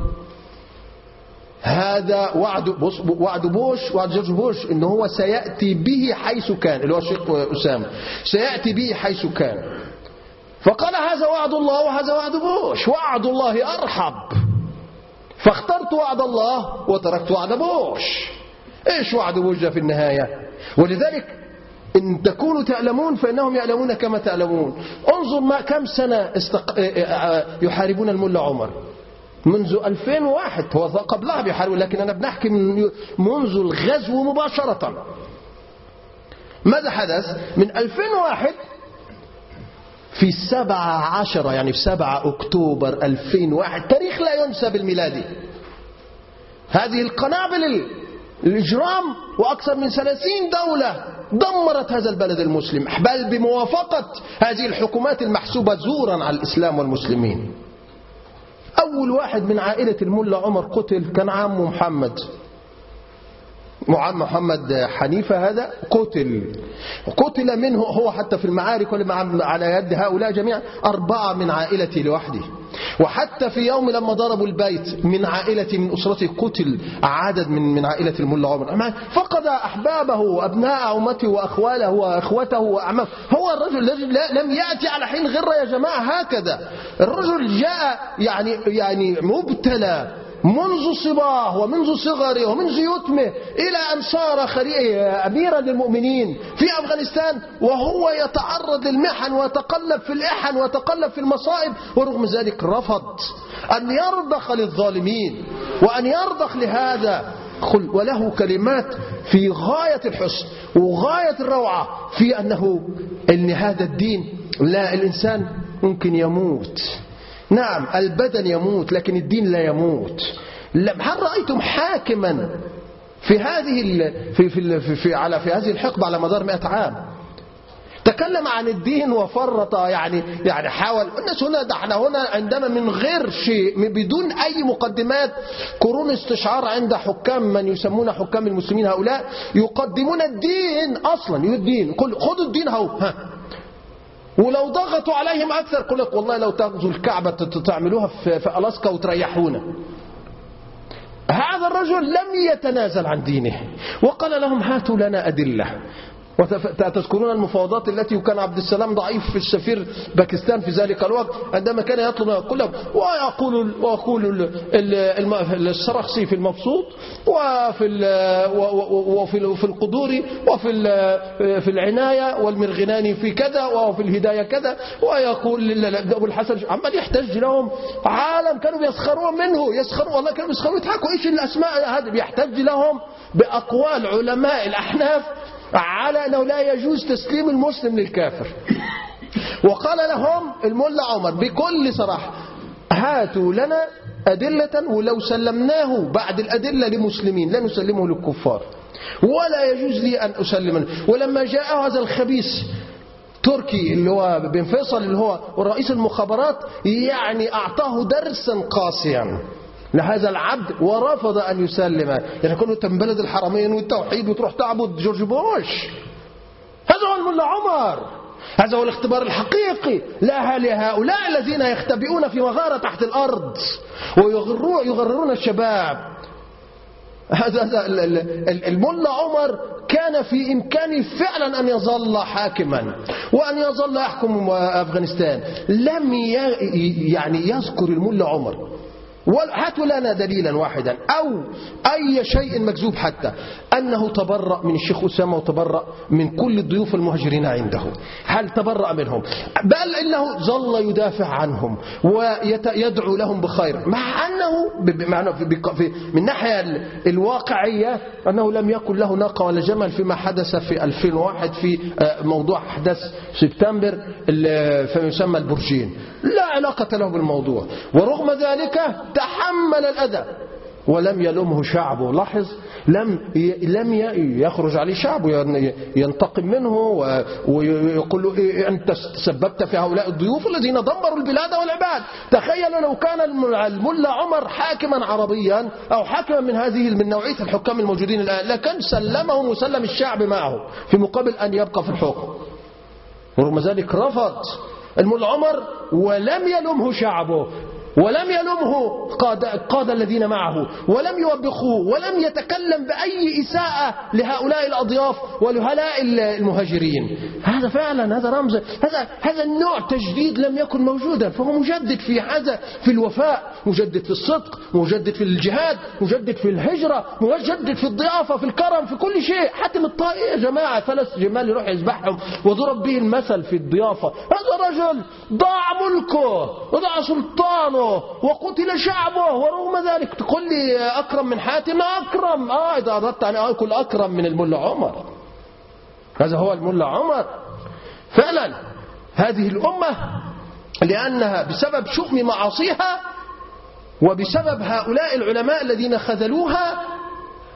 هذا وعد جورج بوش إنه هو سيأتي به حيث كان، اللي هو الشيخ أسامة سيأتي به حيث كان. فقال هذا وعد الله وهذا وعد بوش، وعد الله أرحب، فاخترت وعد الله وتركت وعد بوش. إيش وعد بوش في النهاية؟ ولذلك إن تكونوا تعلمون فإنهم يعلمون كما تعلمون. انظر كم سنة يحاربون الملا عمر منذ 2001. هو قبلها بيحاربوا، لكن أنا بنحكي منذ الغزو مباشرة. ماذا حدث؟ من 2001 في 17 يعني في 7 أكتوبر 2001 تاريخ لا ينسى بالميلادي، هذه القنابل الإجرام وأكثر من 30 دولة دمرت هذا البلد المسلم، بل بموافقة هذه الحكومات المحسوبة زورا على الإسلام والمسلمين. أول واحد من عائلة الملا عمر قتل كان عمه محمد حنيفة. هذا قتل منه هو حتى في المعارك على يد هؤلاء جميعا 4 من عائلتي لوحده. وحتى في يوم لما ضربوا البيت من عائلتي من أسرتي قتل عدد من عائلة الملا عمر. فقد أحبابه وأبناء عمته وأخواله وأخوته وأعمامه. هو الرجل الذي لم يأتي على حين غرة يا جماعة. هكذا الرجل جاء يعني مبتلى منذ صباه ومنذ صغره ومنذ يتمه إلى أن صار أميرا للمؤمنين في أفغانستان، وهو يتعرض للمحن ويتقلب في الإحن ويتقلب في المصائب، ورغم ذلك رفض أن يرضخ للظالمين وأن يرضخ لهذا. وله كلمات في غاية الحسن وغاية الروعة في أن هذا الدين، لا، الإنسان ممكن يموت، نعم البدن يموت لكن الدين لا يموت. هل رأيتم حاكما في هذه الحقبة على مدار 100 عام تكلم عن الدين وفرط يعني حاول الناس احنا هنا عندما من غير شيء بدون أي مقدمات قرون استشعار عند حكام من يسمون حكام المسلمين، هؤلاء يقدمون الدين أصلا، الدين خذوا الدين اهو، ولو ضغطوا عليهم أكثر قل لك والله لو تغزوا الكعبة تعملوها في ألاسكا وتريحونا. هذا الرجل لم يتنازل عن دينه وقال لهم هاتوا لنا أدلة. وتذكرون المفاوضات التي كان عبد السلام ضعيف في السفير باكستان في ذلك الوقت عندما كان يطلب كلهم، ويقول السرخسي في المبسوط وفي القدوري وفي العناية والمرغناني في كذا وفي الهداية كذا، ويقول أبو الحسن عمال يحتج لهم. عالم كانوا بيسخرون منه، يسخروا والله كانوا بيسخروا يضحكوا ايش الأسماء هذه. بيحتج لهم بأقوال علماء الأحناف على أنه لا يجوز تسليم المسلم للكافر. وقال لهم الملا عمر بكل صراحة هاتوا لنا أدلة، ولو سلمناه بعد الأدلة لمسلمين لا نسلمه للكفار، ولا يجوز لي أن أسلمه. ولما جاء هذا الخبيث تركي اللي هو بن فيصل اللي هو رئيس المخابرات يعني أعطاه درسا قاسيا لهذا العبد ورفض أن يسلم. يعني كانوا تنبلد الحرمين والتوحيد وتروح تعبد جورج بوش. هذا هو الملا عمر، هذا هو الاختبار الحقيقي لهؤلاء الذين يختبئون في مغارة تحت الأرض ويغررون الشباب. هذا الملا عمر كان في إمكانه فعلا أن يظل حاكما وأن يظل يحكم أفغانستان. لم يذكر الملا عمر هاتوا لنا دليلا واحدا أو أي شيء مكذوب حتى أنه تبرأ من الشيخ أسامة وتبرأ من كل الضيوف المهاجرين عنده. هل تبرأ منهم؟ بل إنه ظل يدافع عنهم ويدعو لهم بخير، مع أنه من ناحية الواقعية أنه لم يكن له ناقة ولا جمل فيما حدث في 2001 في موضوع أحداث سبتمبر فيما يسمى البرجين، لا علاقة له بالموضوع. ورغم ذلك تحمل الأذى ولم يلومه شعبه. لاحظ لم يخرج عليه شعبه ينتقم منه ويقول له أنت تسببت في هؤلاء الضيوف الذين دمروا البلاد والعباد. تخيل لو كان الملا عمر حاكما عربيا أو حاكما من نوعية الحكام الموجودين الآن لكان سلمهم وسلم الشعب معه في مقابل أن يبقى في الحكم. ورغم ذلك رفض الملا عمر ولم يلومه شعبه ولم يلومه قادة الذين معه ولم يوبخوه ولم يتكلم بأي إساءة لهؤلاء الأضياف ولهؤلاء المهاجرين. هذا فعلا هذا رمز، هذا النوع تجديد لم يكن موجودا. فهو مجدد في الوفاء، مجدد في الصدق، مجدد في الجهاد، مجدد في الهجرة، مجدد في الضيافة، في الكرم، في كل شيء. حتى الطائي يا جماعة 3 جمال يروح يذبحهم وضرب به المثل في الضيافة. هذا رجل ضاع ملكه وضاع سلطانه وقتل شعبه، ورغم ذلك تقول لي أكرم من حاتم؟ أكرم إذا أردت أن أكل أكرم من الملا عمر. هذا هو الملا عمر فعلا. هذه الأمة لأنها بسبب شؤم معاصيها وبسبب هؤلاء العلماء الذين خذلوها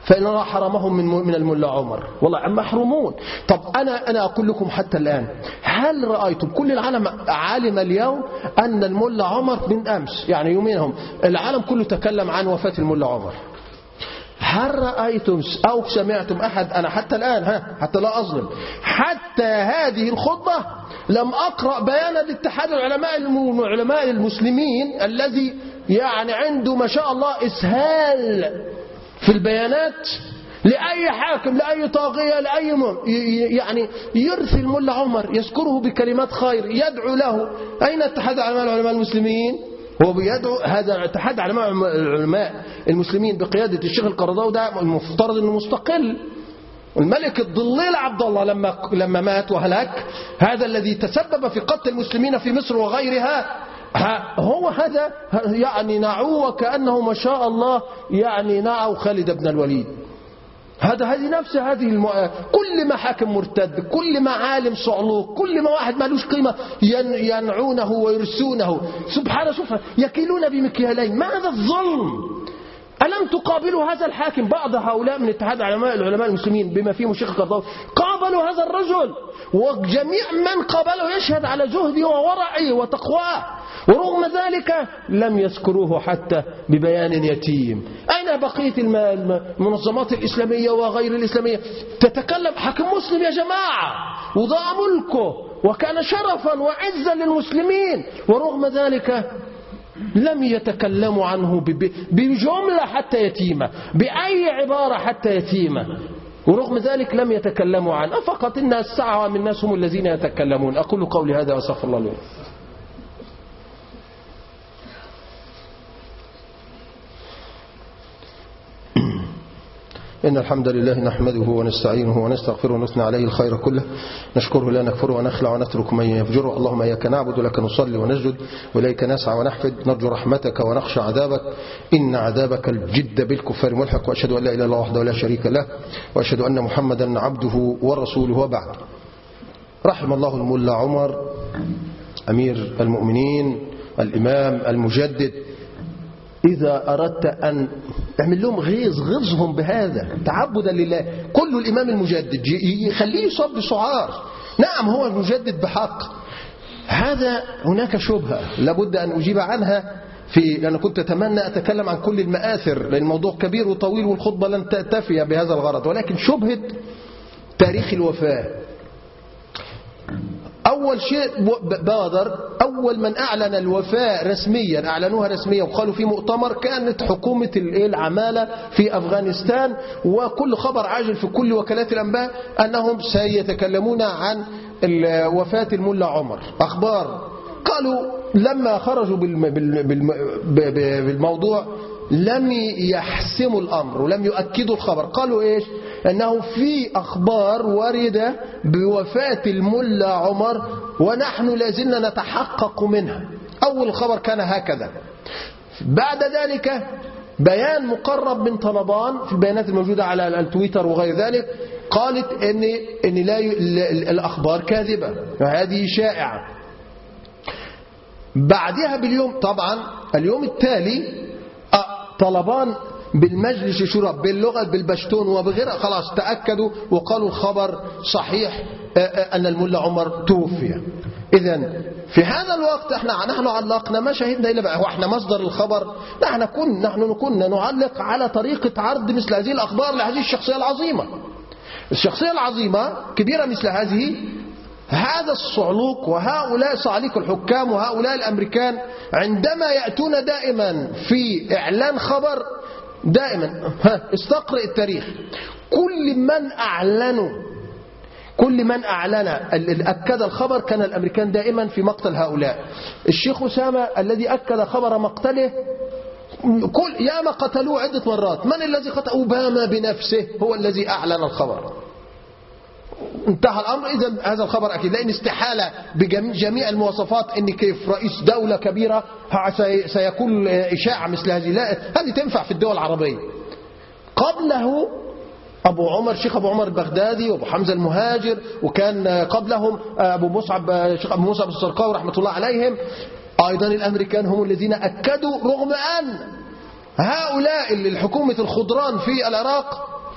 فإن الله حرمهم من الملا عمر، والله محرومون. طب أنا أقول لكم حتى الآن، هل رأيتم كل العالم عالم اليوم أن الملا عمر من أمس، يعني يومينهم العالم كله تكلم عن وفاة الملا عمر، هل رأيتم أو سمعتم أحد، أنا حتى الآن حتى لا أظلم، حتى هذه الخطبة لم أقرأ بيان الاتحاد العلماء المسلمين الذي يعني عنده ما شاء الله إسهال في البيانات لأي حاكم، لأي طاغية، لأي يعني يرثي الملا عمر، يذكره بكلمات خير، يدعو له. أين اتحاد العلماء المسلمين؟ هو بيدعو هذا اتحاد العلماء المسلمين بقيادة الشيخ القرضاوي، ده المفترض أنه مستقل. الملك الضليل عبد الله لما مات وهلك، هذا الذي تسبب في قتل المسلمين في مصر وغيرها، هو هذا يعني نعوه كأنه ما شاء الله يعني نعوا خالد بن الوليد. هذه نفسه كل ما حاكم مرتد، كل ما عالم صعلوك، كل ما واحد ما لوش قيمة ينعونه ويرسونه. سبحانه يكيلون بمكيالين. ما هذا الظلم؟ ألم تقابلوا هذا الحاكم؟ بعض هؤلاء من اتحاد العلماء المسلمين بما فيهم الشيخ القرضاوي قابلوا هذا الرجل، وجميع من قابله يشهد على زهده وورعه وتقواه، ورغم ذلك لم يذكروه حتى ببيان يتيم. أين بقية المنظمات الإسلامية وغير الإسلامية تتكلم؟ حاكم مسلم يا جماعة، وضاع ملكه وكان شرفا وعزا للمسلمين، ورغم ذلك لم يتكلموا عنه بجملة حتى يتيمة، بأي عبارة حتى يتيمة، ورغم ذلك لم يتكلموا عنه. فقط الناس سعوا من الناس هم الذين يتكلمون. أقول قولي هذا وأستغفر الله لي. إن الحمد لله نحمده ونستعينه ونستغفره ونثني عليه الخير كله، نشكره لا نكفره ونخلع ونترك من يفجره. اللهم إياك نعبد ولك نصلي ونسجد وإليك نسعى ونحفد، نرجو رحمتك ونخشى عذابك، إن عذابك الجد بالكفار ملحق. وأشهد أن لا إله إلا الله وحده لا شريك له، وأشهد أن محمدا عبده ورسوله، وبعد. رحم الله الملا عمر أمير المؤمنين الإمام المجدد. إذا أردت أن تعمل لهم غيظهم بهذا تعبدا لله. كل الإمام المجدد يخليه يصب شعار، نعم هو المجدد بحق. هذا هناك شبهة لابد أن أجيب عنها، لأن كنت أتمنى أتكلم عن كل المآثر لأن الموضوع كبير وطويل والخطبة لن تأتفي بهذا الغرض، ولكن شبهة تاريخ الوفاة. أول شيء بادر، أول من أعلن الوفاة رسميا، أعلنوها رسميا وقالوا في مؤتمر، كانت حكومة العمالة في أفغانستان، وكل خبر عاجل في كل وكالات الأنباء أنهم سيتكلمون عن وفاة الملا عمر. أخبار قالوا لما خرجوا بالموضوع لم يحسموا الأمر ولم يؤكدوا الخبر. قالوا إيش؟ أنه في أخبار واردة بوفاة الملا عمر ونحن لازلنا نتحقق منها. أول خبر كان هكذا. بعد ذلك بيان مقرب من طلبان في البيانات الموجودة على التويتر وغير ذلك قالت إن لا الأخبار كاذبة وهذه شائعة. بعدها باليوم، طبعا اليوم التالي طلبان بالمجلس الشورى باللغة بالبشتون وبغيرها خلاص تأكدوا وقالوا الخبر صحيح أن الملا عمر توفي. إذن في هذا الوقت نحن علقنا ما شهدنا إلا بقى، وإحنا مصدر الخبر، نحن كنا نعلق على طريقة عرض مثل هذه الأخبار لهذه الشخصية العظيمة. الشخصية العظيمة كبيرة مثل هذا الصعلوك وهؤلاء صعاليك الحكام وهؤلاء الأمريكان عندما يأتون دائما في إعلان خبر دائما استقرئ التاريخ، كل من أعلن أكد الخبر كان الأمريكان دائما في مقتل هؤلاء. الشيخ أسامة الذي أكد خبر مقتله ياما قتلوه عدة مرات. من الذي قتل؟ أوباما بنفسه هو الذي أعلن الخبر. انتهى الأمر. إذن هذا الخبر أكيد، لأن استحالة بجميع المواصفات إن كيف رئيس دولة كبيرة سيكون إشاعة مثل هذه. لا، هذه تنفع في الدول العربية. قبله أبو عمر، شيخ أبو عمر البغدادي وأبو حمزة المهاجر، وكان قبلهم أبو مصعب، شيخ أبو مصعب السرقاوي رحمة الله عليهم. أيضا الأمريكان هم الذين أكدوا، رغم أن هؤلاء الحكومة الخضران في العراق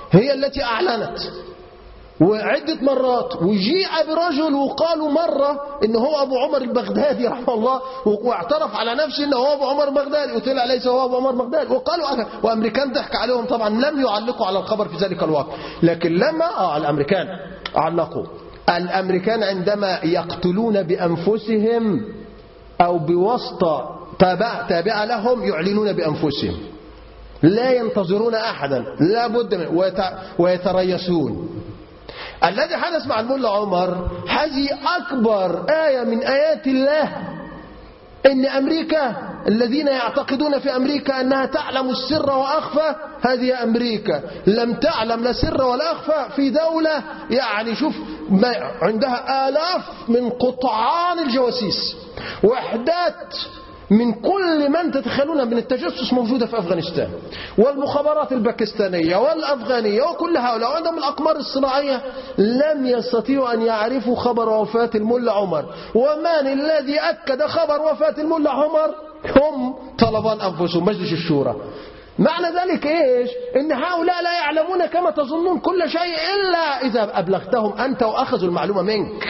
هي التي أعلنت وعدة مرات، وجيء برجل وقالوا مرة إن هو أبو عمر البغدادي رحمه الله، واعترف على نفسه إنه هو أبو عمر البغدادي، وطلع ليس هو أبو عمر البغدادي، وقالوا وأمريكان ضحك عليهم طبعا، لم يعلقوا على الخبر في ذلك الوقت. لكن لما الأمريكان علقوا، الأمريكان عندما يقتلون بأنفسهم أو بواسطة تابعة لهم يعلنون بأنفسهم، لا ينتظرون أحدا، لا بد منه، ويتريثون. الذي حدث مع الملا عمر هذه أكبر آية من آيات الله، إن أمريكا الذين يعتقدون في أمريكا أنها تعلم السر وأخفى، هذه أمريكا لم تعلم لا سر ولا أخفى في دولة يعني شوف عندها آلاف من قطعان الجواسيس، وحدات من كل من تتخيلونها من التجسس موجودة في أفغانستان، والمخابرات الباكستانية والأفغانية وكل هؤلاء عندهم الأقمار الصناعية، لم يستطيعوا أن يعرفوا خبر وفاة الملا عمر. ومن الذي أكد خبر وفاة الملا عمر؟ هم طلبان أنفسهم، مجلس الشورى. معنى ذلك إيش؟ إن هؤلاء لا يعلمون كما تظنون كل شيء إلا إذا أبلغتهم أنت وأخذوا المعلومة منك.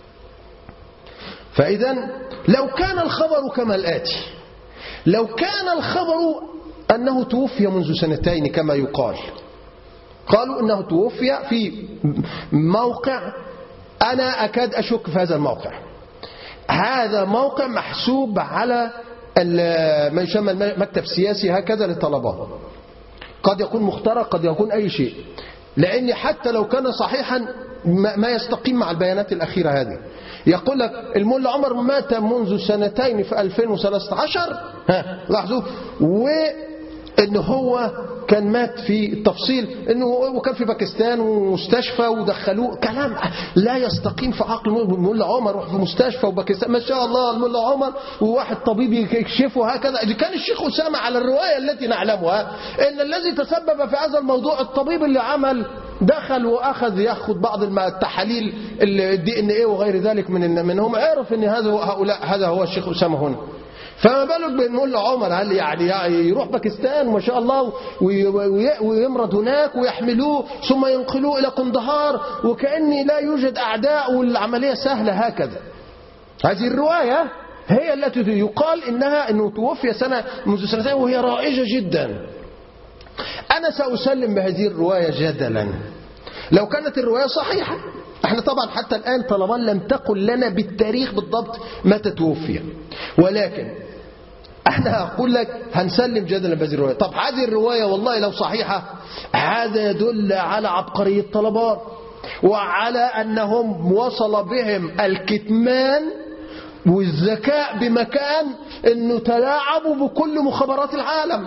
فإذا لو كان الخبر كما الآتي، لو كان الخبر أنه توفي منذ 2 كما يقال، قالوا أنه توفي في موقع، أنا أكاد أشك في هذا الموقع. هذا موقع محسوب على ما يسمى مكتب سياسي هكذا للطلبة، قد يكون مخترق، قد يكون أي شيء، لأن حتى لو كان صحيحا ما يستقيم مع البيانات الأخيرة هذه. يقول لك الملا عمر مات منذ 2 في 2013، لاحظوا، وإنه هو كان مات في التفصيل إنه وكان في باكستان ومستشفى ودخلوه، كلام لا يستقيم في عقل الملا عمر. روح في مستشفى وباكستان ما شاء الله الملا عمر، وواحد طبيب يكشفه هكذا. إذا كان الشيخ أسامة على الرواية التي نعلمها إن الذي تسبب في هذا الموضوع الطبيب اللي عمل دخل وأخذ يأخذ بعض التحاليل الDNA وغير ذلك منهم، عرف أن هذا هو الشيخ أسامة هنا. فما بالك بالملا عمر؟ هل يعني يروح باكستان ما شاء الله ويمرض هناك ويحملوه ثم ينقلوه إلى قندهار وكأن لا يوجد أعداء والعملية سهلة هكذا؟ هذه الرواية هي التي يقال إنه توفي منذ 2 وهي رائجة جدا. أنا سأسلم بهذه الرواية جدلا لو كانت الرواية صحيحة. احنا طبعا حتى الآن طالما لم تقل لنا بالتاريخ بالضبط متى توفي، ولكن احنا أقول لك هنسلم جدلا بهذه الرواية. طب هذه الرواية والله لو صحيحة هذا يدل على عبقرية طلبان، وعلى أنهم وصل بهم الكتمان والذكاء بمكان أنه تلاعبوا بكل مخابرات العالم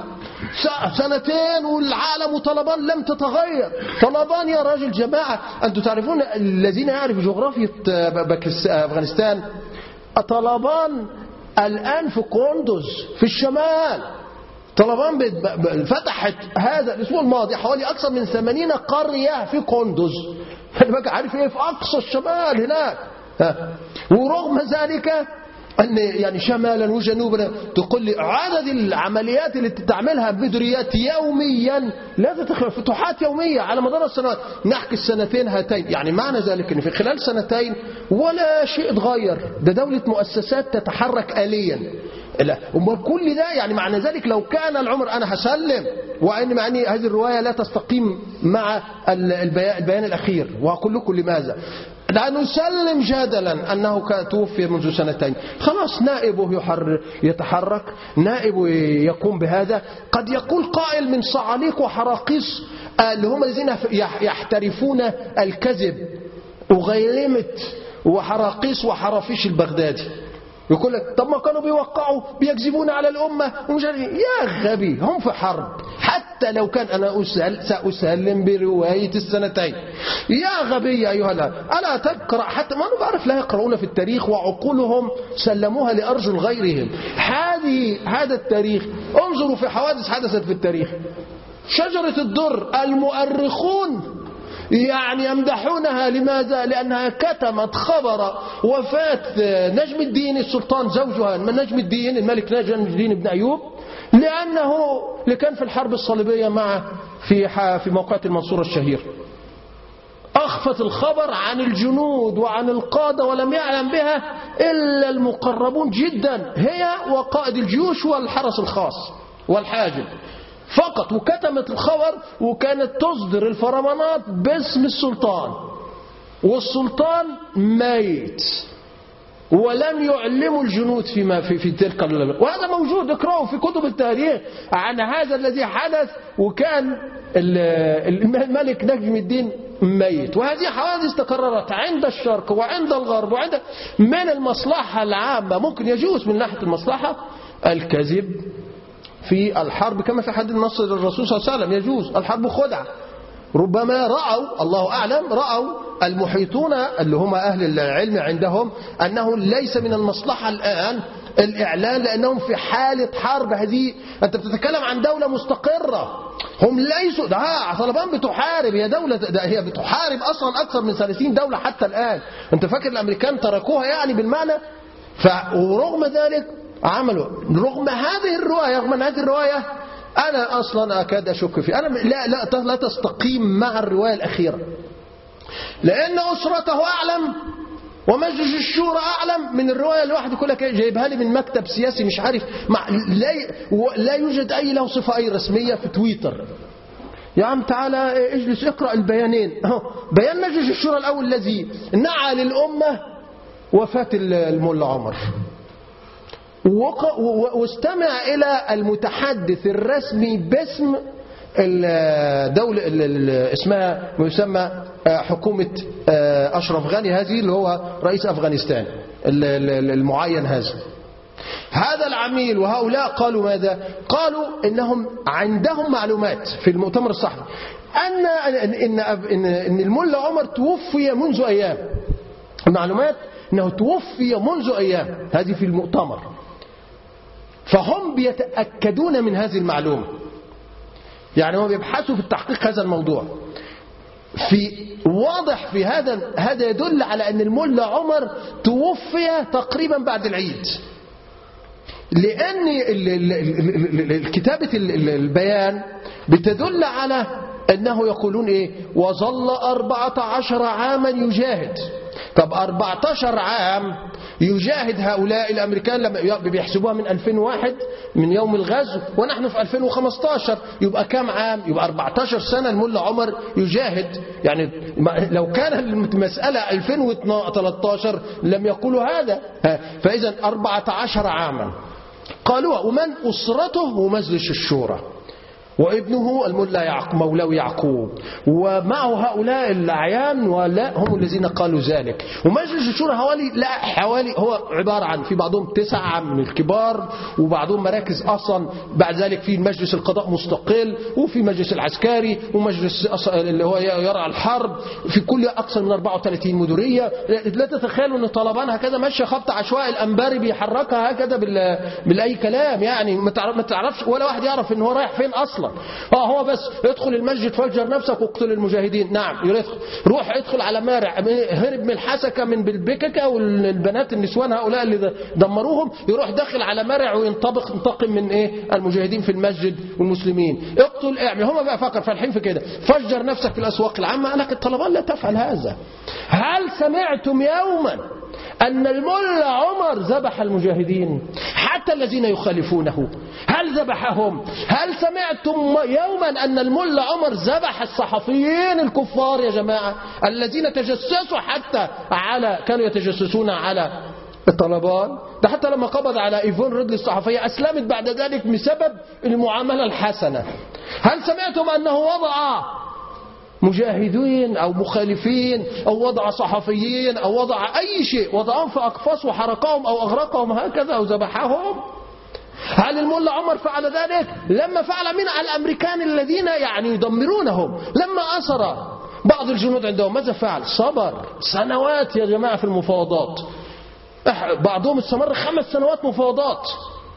2 والعالم وطلبان لم تتغير. طلبان يا راجل جماعة، أنتم تعرفون الذين يعرفوا جغرافية أفغانستان، طلبان الآن في قندوز في الشمال. طلبان فتحت هذا الأسبوع الماضي حوالي أكثر من 80 قرية في قندوز. بقى عارف إيه؟ في أقصى الشمال هناك. ورغم ذلك أن يعني شمالا وجنوبا تقول لي عدد العمليات اللي تعملها بدريات يوميا، لا تتخيل فتوحات يومية على مدار السنوات. نحكي 2 هاتين، يعني معنى ذلك أن في خلال 2 ولا شيء اتغير. ده دولة مؤسسات تتحرك آليا. لا وكل ده يعني معنى ذلك لو كان العمر، أنا هسلم وأن معني هذه الرواية لا تستقيم مع البيان الأخير، وأقول لكم لماذا. لا نسلم جدلا أنه توفي منذ 2. خلاص نائبه يتحرك، نائبه يقوم بهذا. قد يقول قائل من صعاليق وحراقيص اللي هم الذين يحترفون الكذب، وغيلمة وحراقيص وحرافيش البغدادي، يقول لك طب ما كانوا بيوقعوا بيكذبون على الأمة يا غبي، هم في حرب. حتى لو كان أنا سأسلم برواية 2 يا غبي أيها الأخ، ألا تقرأ حتى ما بعرف لا يقرؤون في التاريخ وعقولهم سلموها لأرجل غيرهم. هذا التاريخ، انظروا في حوادث حدثت في التاريخ. شجرة الدر المؤرخون يعني يمدحونها. لماذا؟ لأنها كتمت خبر وفاة نجم الدين السلطان زوجها نجم الدين الملك نجم الدين بن أيوب، لأنه اللي كان في الحرب الصليبية معه في موقعة المنصورة الشهير. أخفت الخبر عن الجنود وعن القادة ولم يعلم بها إلا المقربون جدا، هي وقائد الجيوش والحرس الخاص والحاجب فقط. وكتمت الخبر وكانت تصدر الفرمانات باسم السلطان، والسلطان ميت ولم يعلموا الجنود في تلك اللحظة. وهذا موجود، اقرأوا في كتب التاريخ عن هذا الذي حدث، وكان الملك نجم الدين ميت. وهذه حوادث تكررت عند الشرق وعند الغرب وعند من المصلحة العامة. ممكن يجوز من ناحية المصلحة الكذب في الحرب كما في حديث نصر الرسول صلى الله عليه وسلم، يجوز. الحرب خدعة. ربما رأوا، الله أعلم، رأوا المحيطون اللي هم أهل العلم عندهم أنه ليس من المصلحة الآن الإعلان، لأنهم في حالة حرب. هذه أنت بتتكلم عن دولة مستقرة، هم ليسوا طالبان بتحارب، هي دولة هي بتحارب أصلا أكثر من 30 دولة حتى الآن. أنت فاكر الأمريكان تركوها يعني بالمعنى؟ ورغم ذلك عملوا، رغم هذه الرواية أنا أصلا أكاد أشك فيه. أنا لا تستقيم مع الرواية الأخيرة، لأن أسرته أعلم ومجلس الشورى أعلم من الرواية الواحد كلها جايبها لي من مكتب سياسي مش عارف، لا يوجد أي له صفة أي رسمية في تويتر. يا عم تعالى اجلس اقرأ البيانين. بيان مجلس الشورى الأول الذي نعى للأمة وفاة المولى عمر، واستمع إلى المتحدث الرسمي باسم الدولة اسمها يسمى حكومة أشرف غني، هذه اللي هو رئيس أفغانستان المعين هذا العميل. وهؤلاء قالوا ماذا؟ قالوا إنهم عندهم معلومات في المؤتمر الصحفي إن المولى عمر توفي منذ أيام. المعلومات أنه توفي منذ أيام، هذه في المؤتمر. فهم بيتأكدون من هذه المعلومة، يعني هم بيبحثوا في التحقيق هذا الموضوع. واضح في هذا يدل على أن المولى عمر توفي تقريبا بعد العيد، لأن كتابة البيان بتدل على أنه يقولون إيه؟ وظل 14 عاما يجاهد. طب 14 عام يجاهد هؤلاء الأمريكان لما بيحسبوها من 2001 من يوم الغزو، ونحن في 2015، يبقى كام عام؟ يبقى 14 سنة المولى عمر يجاهد. يعني لو كان المسألة 2013 لم يقولوا هذا. فإذا 14 عاما قالوا. ومن أسرته ومجلس الشورى وابنه المولى مولوي يعقوب، ومعه هؤلاء الأعيان، ولا هم الذين قالوا ذلك. ومجلس الشورى حوالي هو عبارة عن في بعضهم 9 من الكبار، وبعضهم مراكز أصلا. بعد ذلك في مجلس القضاء مستقل، وفي مجلس العسكري، ومجلس اللي هو يرعى الحرب، في كل أكثر من 34 مديرية. لا تتخيلوا أن طلبان هكذا ماشية خبط عشوائي الأنباري بيحركها هكذا بالأي كلام. يعني ما تعرفش ولا واحد يعرف أنه رايح فين أصلا. هو بس ادخل المسجد فجر نفسك واقتل المجاهدين. نعم يدخل، روح ادخل على مارع، هرب من الحسكة من بالبككة والبنات النسوان هؤلاء اللي دمروهم، يروح داخل على مارع وينتقم من المجاهدين في المسجد والمسلمين. اقتل اعمل. هم بقى فكر فالحين في كده. فجر نفسك في الأسواق العامة. لكن الطلبان لا تفعل هذا. هل سمعتم يوما أن المولى عمر ذبح المجاهدين حتى الذين يخالفونه؟ هل ذبحهم؟ هل سمعتم يوما أن المولى عمر ذبح الصحفيين الكفار يا جماعة الذين تجسسوا حتى كانوا يتجسسون على الطلبان؟ ده حتى لما قبض على إيفون ريدلي الصحفية أسلمت بعد ذلك بسبب المعاملة الحسنة. هل سمعتم أنه وضع مجاهدين أو مخالفين أو وضع صحفيين أو وضع أي شيء، وضعهم في أقفاص وحرقهم أو أغرقهم هكذا أو ذبحهم؟ هل المولى عمر فعل ذلك؟ لما فعل من على الأمريكان الذين يعني يدمرونهم، لما أسر بعض الجنود عندهم ماذا فعل؟ صبر سنوات يا جماعة في المفاوضات. بعضهم استمر 5 سنوات مفاوضات.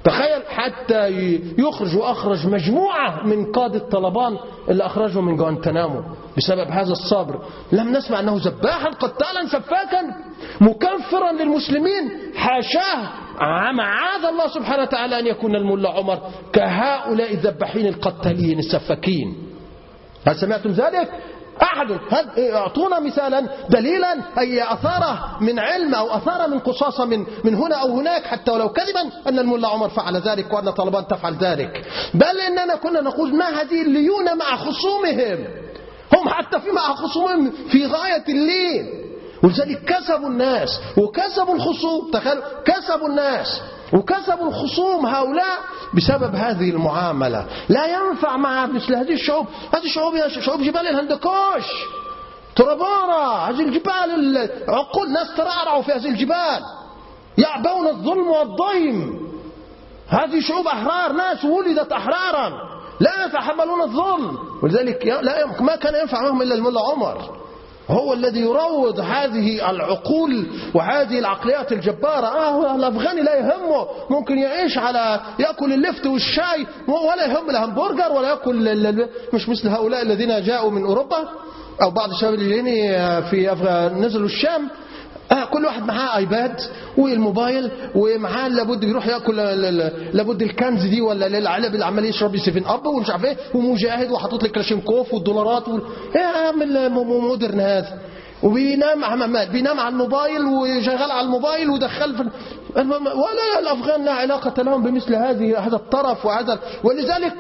تخيل حتى يخرج، وأخرج مجموعة من قادة طالبان اللي أخرجهم من جوانتنامو بسبب هذا الصبر. لم نسمع أنه ذباحا قتالا سفاكا مكفرا للمسلمين، حاشاه، معاذ الله سبحانه وتعالى أن يكون الملا عمر كهؤلاء الذباحين القتالين السفاكين. هل سمعتم ذلك؟ أحد أعطونا مثالا دليلا أي أثاره من علم أو أثاره من قصاصة من هنا أو هناك حتى ولو كذبا أن الملا عمر فعل ذلك وأن طالبان تفعل ذلك. بل إننا كنا نقول ما هذه الليونة مع خصومهم، هم حتى في مع خصومهم في غاية اللين، ولذلك كسبوا الناس وكسبوا الخصوم. تخيلوا، كسبوا الناس وكسبوا الخصوم هؤلاء بسبب هذه المعاملة. لا ينفع مع مثل هذه الشعوب. هذه الشعوب هي شعوب جبال الهندكوش، ترابارا، هذه الجبال عقول ناس ترعرعوا في هذه الجبال، يعبون الظلم والضيم. هذه شعوب أحرار، ناس ولدت أحرارا لا يتحملون الظلم، ولذلك ما كان ينفع معهم إلا الملا عمر. هو الذي يروض هذه العقول وهذه العقليات الجبارة. الأفغاني لا يهمه، ممكن يعيش على يأكل اللفت والشاي ولا يهم الهمبرجر ولا يأكل، مش مثل هؤلاء الذين جاءوا من أوروبا أو بعض الشباب اللي في نزلوا الشام. كل واحد معاه ايباد والموبايل ومعاه لابد بيروح ياكل لابد الكنز دي ولا العلب اللي عمال يشرب 7 اب ومش عارف ايه، ومجاهد وحاطط لك كلاشينكوف والدولارات يا عم المودرن هذا، وبينام بينام على الموبايل وشغال على الموبايل ودخل في ولا الافغان لا علاقه لهم بمثل هذا الطرف وهذا. ولذلك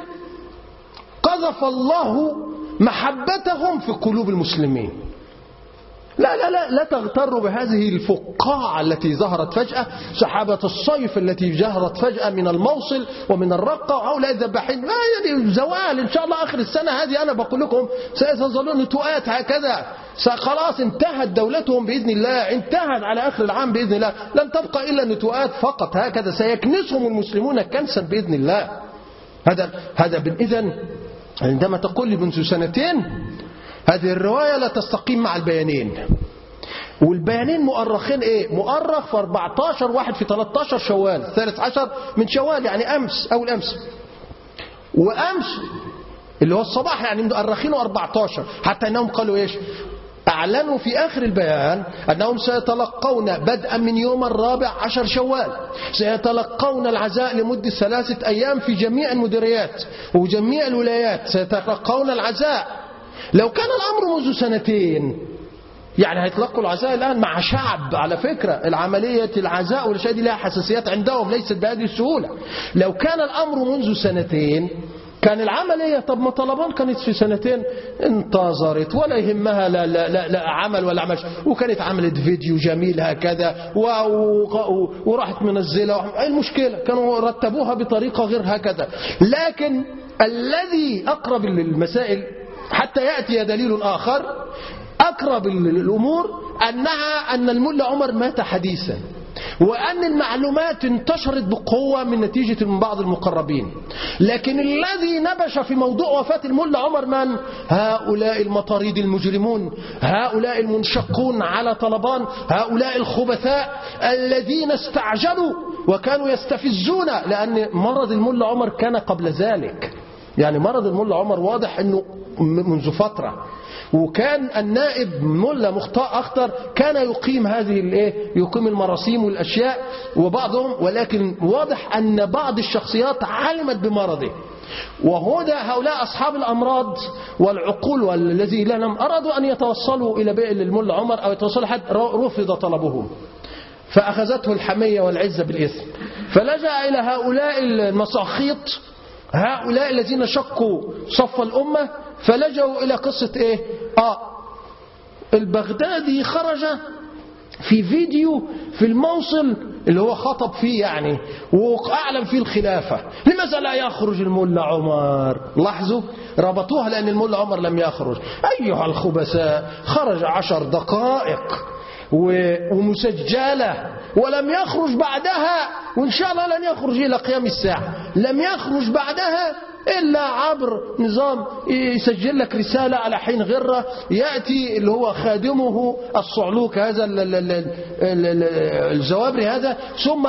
قذف الله محبتهم في قلوب المسلمين. لا لا لا لا تغتروا بهذه الفقاعة التي ظهرت فجأة، سحابة الصيف التي ظهرت فجأة من الموصل ومن الرقة وهؤلاء الذباحين. ما يعني زوال إن شاء الله آخر السنة هذه. أنا بقول لكم سيظلون نتوءات هكذا، خلاص انتهت دولتهم بإذن الله، انتهت على آخر العام بإذن الله، لن تبقى إلا نتوءات فقط هكذا، سيكنسهم المسلمون كنسا بإذن الله. هذا إذن عندما تقول لي منذ 2 هذه الرواية لا تستقيم مع البيانين، والبيانين مؤرخين ايه؟ مؤرخ في 14 واحد في 13 شوال 13 من شوال، يعني امس او الامس، وامس اللي هو الصباح، يعني مؤرخينه 14. حتى انهم قالوا ايش؟ اعلنوا في اخر البيان انهم سيتلقون بدءا من يوم 14 شوال سيتلقون العزاء لمدة 3 أيام في جميع المديريات وجميع الولايات، سيتلقون العزاء. لو كان الأمر منذ 2 يعني هيتلقوا العزاء الآن مع شعب. على فكرة العملية العزاء والأشياء دي لها حساسيات عندهم، ليست بهذه السهولة. لو كان الأمر منذ 2 كان العملية، طب ما طالبان كانت في 2 انتظرت ولا يهمها لا عمل ولا عمل، وكانت عملت فيديو جميل هكذا وراحت منزلة. ايه المشكلة؟ كانوا رتبوها بطريقة غير هكذا. لكن الذي أقرب للمسائل حتى يأتي دليل آخر أقرب الأمور أن الملا عمر مات حديثا، وأن المعلومات انتشرت بقوة من نتيجة من بعض المقربين. لكن الذي نبش في موضوع وفاة الملا عمر من؟ هؤلاء المطاريد المجرمون، هؤلاء المنشقون على طالبان، هؤلاء الخبثاء الذين استعجلوا وكانوا يستفزون، لأن مرض الملا عمر كان قبل ذلك. يعني مرض الملا عمر واضح أنه منذ فترة، وكان النائب ملا مختار أخطر كان يقيم يقيم المراسيم والأشياء وبعضهم، ولكن واضح أن بعض الشخصيات علمت بمرضه. هؤلاء أصحاب الأمراض والعقول والذي لهم أرادوا أن يتوصلوا إلى الملا عمر أو يتوصلوا حد، رفض طلبهم، فأخذته الحمية والعزة بالإثم، فلجأ إلى هؤلاء المساخيط، هؤلاء الذين شقوا صف الأمة، فلجأوا إلى قصة إيه؟ البغدادي خرج في فيديو في الموصل اللي هو خطب فيه يعني وأعلن فيه الخلافة، لماذا لا يخرج الملا عمر؟ لاحظوا ربطوها لأن الملا عمر لم يخرج. أيها الخبثاء، خرج 10 دقائق ومسجلة ولم يخرج بعدها، وإن شاء الله لن يخرج إلى قيام الساعة، لم يخرج بعدها إلا عبر نظام يسجل لك رسالة على حين غرة، يأتي اللي هو خادمه الصعلوك هذا الزوابري هذا، ثم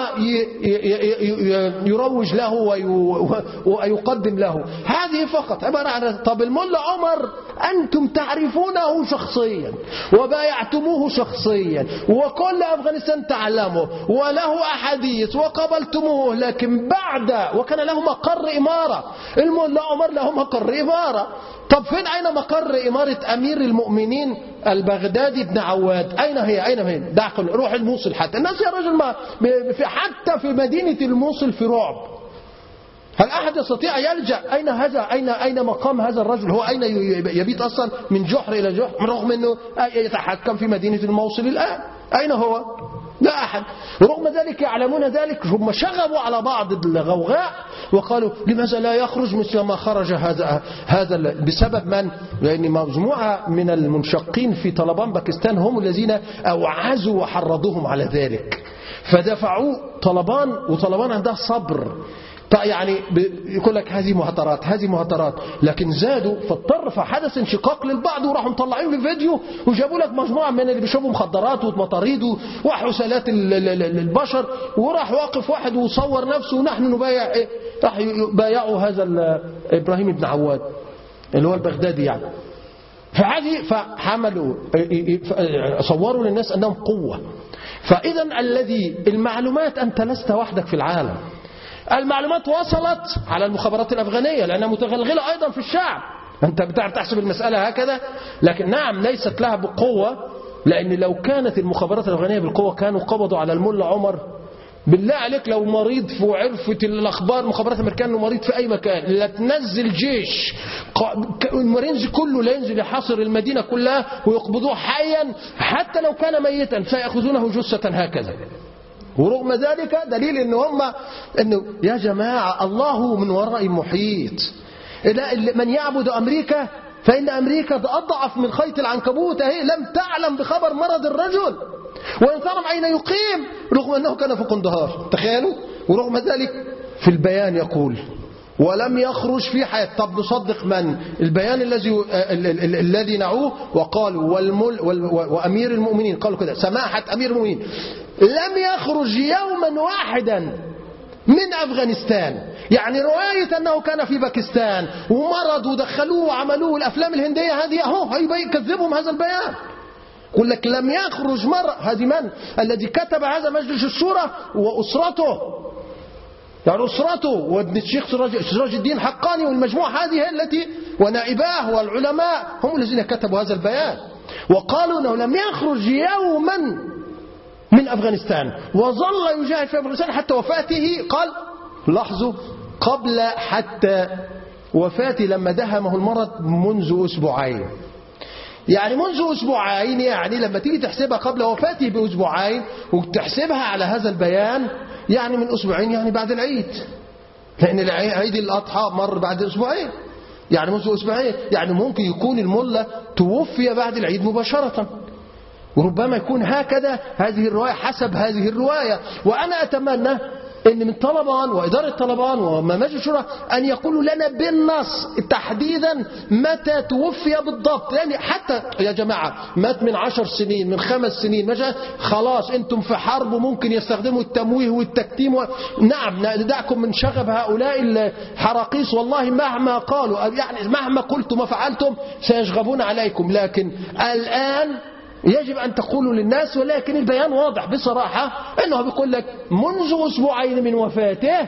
يروج له ويقدم له. هذه فقط عبارة عن طب الملا عمر أنتم تعرفونه شخصيا وبايعتموه شخصيا وكل أفغانستان تعلمه وله أحاديث وقبلتموه، لكن بعد وكان له مقر إمارة، الملا عمر له مقر إمارة. طب فين أين مقر إمارة أمير المؤمنين البغدادي بن عواد؟ أين هي؟ أين هي؟ دعكم روح الموصل. حتى الناس يا رجل ما حتى في مدينة الموصل في رعب. هل أحد يستطيع يلجأ؟ أين هذا؟ أين مقام هذا الرجل؟ هو أين يبيت أصلا؟ من جحر إلى جحر، رغم أنه يتحكم في مدينة الموصل الآن. أين هو؟ لا أحد. رغم ذلك يعلمون ذلك، هم شغبوا على بعض الغوغاء وقالوا لماذا لا يخرج مثل ما خرج هذا بسبب من؟ لأن مجموعة من المنشقين في طالبان باكستان هم الذين أوعزوا وحرضوهم على ذلك، فدفعوا طالبان، وطالبان عندها صبر. يعني يقول لك هذه مهاترات، لكن زادوا فحدث انشقاق للبعض، وراحوا مطلعين في فيديو وجابوا لك مجموعه من اللي بيشربوا مخدرات ومطاريد وحسالات البشر، وراح واقف واحد وصور نفسه ونحن نبايع ايه، راح بايعوا هذا ابراهيم بن عواد اللي هو البغدادي يعني. فحملوا صوروا للناس انهم قوه. فاذا المعلومات انت لست وحدك في العالم، المعلومات وصلت على المخابرات الأفغانية لأنها متغلغلة أيضا في الشعب. أنت بتعرف تحسب المسألة هكذا، لكن نعم ليست لها بقوة، لأن لو كانت المخابرات الأفغانية بالقوة كانوا قبضوا على الملا عمر. بالله عليك لو مريض وعرفت الأخبار المخابرات الأمريكية أنه مريض في أي مكان، لا تنزل جيش المرينز كله لا ينزل يحاصر المدينة كلها ويقبضوه حيا، حتى لو كان ميتا سيأخذونه جثة هكذا. ورغم ذلك دليل انه يا جماعة الله من وراء محيط. من يعبد أمريكا فإن أمريكا أضعف من خيط العنكبوت، هي لم تعلم بخبر مرض الرجل وإن تعلم أين يقيم، رغم أنه كان في قندهار. تخيلوا. ورغم ذلك في البيان يقول ولم يخرج في حياة. طب نصدق من؟ البيان الذي نعوه وقالوا وأمير المؤمنين قالوا كده، سماحة أمير المؤمنين لم يخرج يوما واحدا من أفغانستان. يعني رواية أنه كان في باكستان ومرض ودخلوه وعملوه الأفلام الهندية هذه أهو يكذبهم هذا البيان. يقول لك لم يخرج مرة. هذه من؟ الذي كتب هذا مجلس الشورى وأسرته، يعني أسرته وابن الشيخ سراج الدين حقاني والمجموعة هذه التي ونائباه والعلماء هم الذين كتبوا هذا البيان، وقالوا أنه لم يخرج يوما من أفغانستان وظل يجاهد في أفغانستان حتى وفاته. قال لاحظوا قبل حتى وفاته لما دهمه المرض منذ أسبوعين. يعني منذ أسبوعين، يعني لما تيجي تحسبها قبل وفاته بأسبوعين وتحسبها على هذا البيان يعني من أسبوعين، يعني بعد العيد، لأن عيد الأضحى مر بعد أسبوعين، يعني منذ أسبوعين. يعني ممكن يكون الملا توفي بعد العيد مباشرة، وربما يكون هكذا هذه الرواية حسب هذه الرواية. وأنا أتمنى أن من طالبان وإدارة طالبان ومجلس الشورى أن يقولوا لنا بالنص تحديدا متى توفي بالضبط، لأن حتى يا جماعة مات من 10 سنين من 5 سنين خلاص أنتم في حرب وممكن يستخدموا التمويه والتكتيم نعم ندعكم من شغب هؤلاء الحراقيس، والله مهما قالوا يعني مهما قلتم وفعلتم سيشغبون عليكم، لكن الآن يجب أن تقولوا للناس. ولكن البيان واضح بصراحة أنه بيقول لك منذ أسبوعين من وفاته،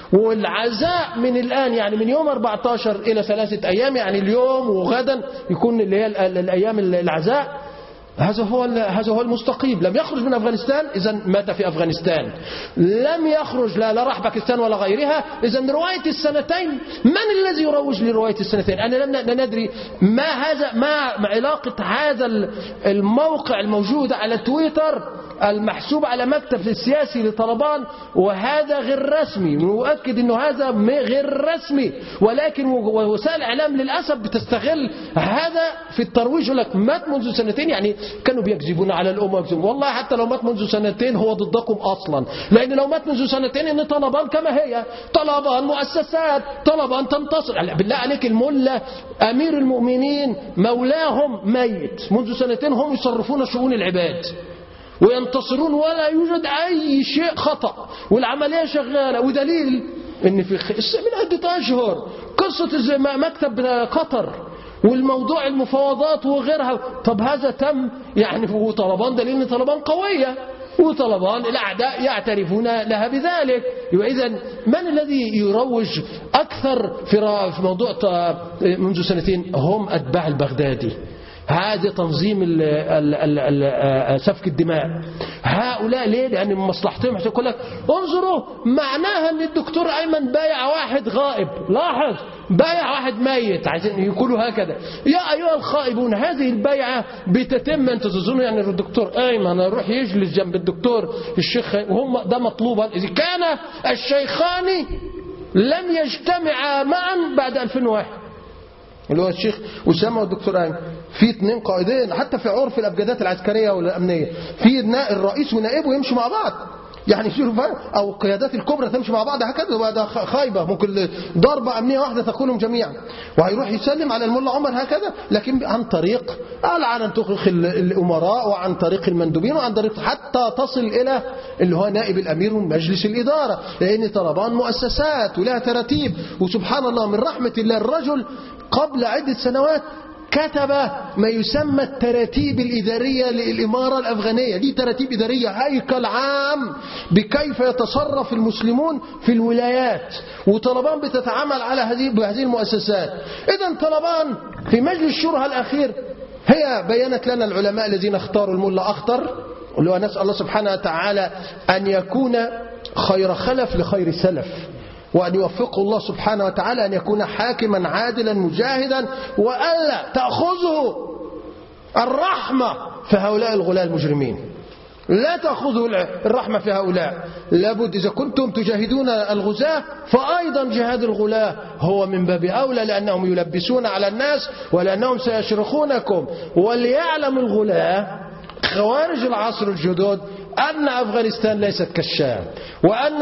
والعزاء من الآن يعني من يوم 14 إلى 3 أيام، يعني اليوم وغدا يكون اللي هي الأيام العزاء. هذا هو المستقيم. لم يخرج من أفغانستان، إذا مات في أفغانستان. لم يخرج لا راح باكستان ولا غيرها. إذا رواية السنتين، من الذي يروج لرواية السنتين؟ أنا لم ندري ما علاقة هذا الموقع الموجود على تويتر المحسوب على مكتب السياسي لطلبان، وهذا غير رسمي، ونؤكد أنه هذا غير رسمي، ولكن وسائل الإعلام للأسف بتستغل هذا في الترويج. يقول لك مات منذ سنتين، يعني كانوا بيكذبون على الأمة. والله حتى لو مات منذ سنتين هو ضدكم أصلا، لأن لو مات منذ سنتين إن طلبان كما هي، طلبان مؤسسات، طلبان تنتصر. بالله عليك، الملة أمير المؤمنين مولاهم ميت منذ سنتين، هم يصرفون شؤون العباد وينتصرون ولا يوجد أي شيء خطأ، والعملية شغالة. ودليل إن في من عدة أشهر قصة مكتب قطر والموضوع المفاوضات وغيرها. طب هذا تم يعني في طلبان، دليل ان طلبان قوية، وطلبان الأعداء يعترفون لها بذلك. إذا من الذي يروج أكثر في موضوع منذ سنتين؟ هم أتباع البغدادي. هذا تنظيم سفك الدماء. هؤلاء ليه؟ لأن من مصلحتهم. يقول لك انظروا، معناها ان الدكتور أيمن بايع واحد غائب. لاحظ، بايع واحد ميت، عايزين يقولوا هكذا. يا أيها الخائبون، هذه البيعة بتتم. أنت تظنوا يعني الدكتور أيمن يروح يجلس جنب الدكتور الشيخ وهم ده مطلوبا؟ إذا كان الشيخان لم يجتمعا معا بعد 2001، اللي هو الشيخ أسامة والدكتور أيمن، في اثنين قائدين حتى في عرف الأبجدات العسكرية والأمنية، في الرئيس ونائبه يمشوا مع بعض، يعني أو القيادات الكبرى تمشي مع بعض هكذا. وهذا خايبة، ممكن ضربة أمنية واحدة تقولهم جميعا، وهيروح يسلم على الملا عمر هكذا، لكن عن طريق عن طريق الأمراء، وعن طريق المندوبين، وعن طريق حتى تصل إلى اللي هو نائب الأمير ومجلس الإدارة، لأن طلبان مؤسسات ولها تراتيب. وسبحان الله من رحمة الله، الرجل قبل عدة سنوات كتب ما يسمى التراتيب الإدارية للإمارة الأفغانية. دي تراتيب إدارية، هيكل عام بكيف يتصرف المسلمون في الولايات، وطلبان بتتعامل على هذه المؤسسات. إذن طلبان في مجلس الشورى الأخير هي بيّنت لنا العلماء الذين اختاروا الملا أخطر، اللي هو نسأل الله سبحانه وتعالى أن يكون خير خلف لخير سلف، وأن يوفقه الله سبحانه وتعالى أن يكون حاكما عادلا مجاهدا، وألا تأخذه الرحمة في هؤلاء الغلاة المجرمين. لا تأخذه الرحمة في هؤلاء. لابد إذا كنتم تجاهدون الغزاة، فأيضا جهاد الغلاة هو من باب أولى، لأنهم يلبسون على الناس ولأنهم سيشرخونكم. وليعلم الغلاة خوارج العصر الجدد أن أفغانستان ليست كالشام، وأن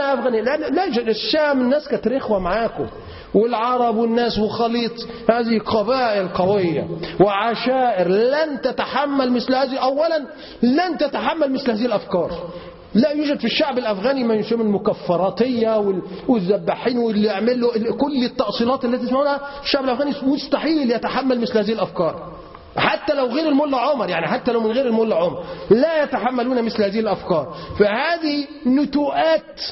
الشام الناس كانت رخوة معاكم، والعرب والناس وخليط، هذه قبائل قوية وعشائر لن تتحمل مثل هذه. أولا لن تتحمل مثل هذه الأفكار. لا يوجد في الشعب الأفغاني ما يسمى المكفراتية والذباحين واللي يعملوا كل التأصيلات التي تسمعونها. الشعب الأفغاني مستحيل يتحمل مثل هذه الأفكار، حتى لو غير الملا عمر، يعني حتى لو من غير الملا عمر لا يتحملون مثل هذه الأفكار. فهذه نتوءات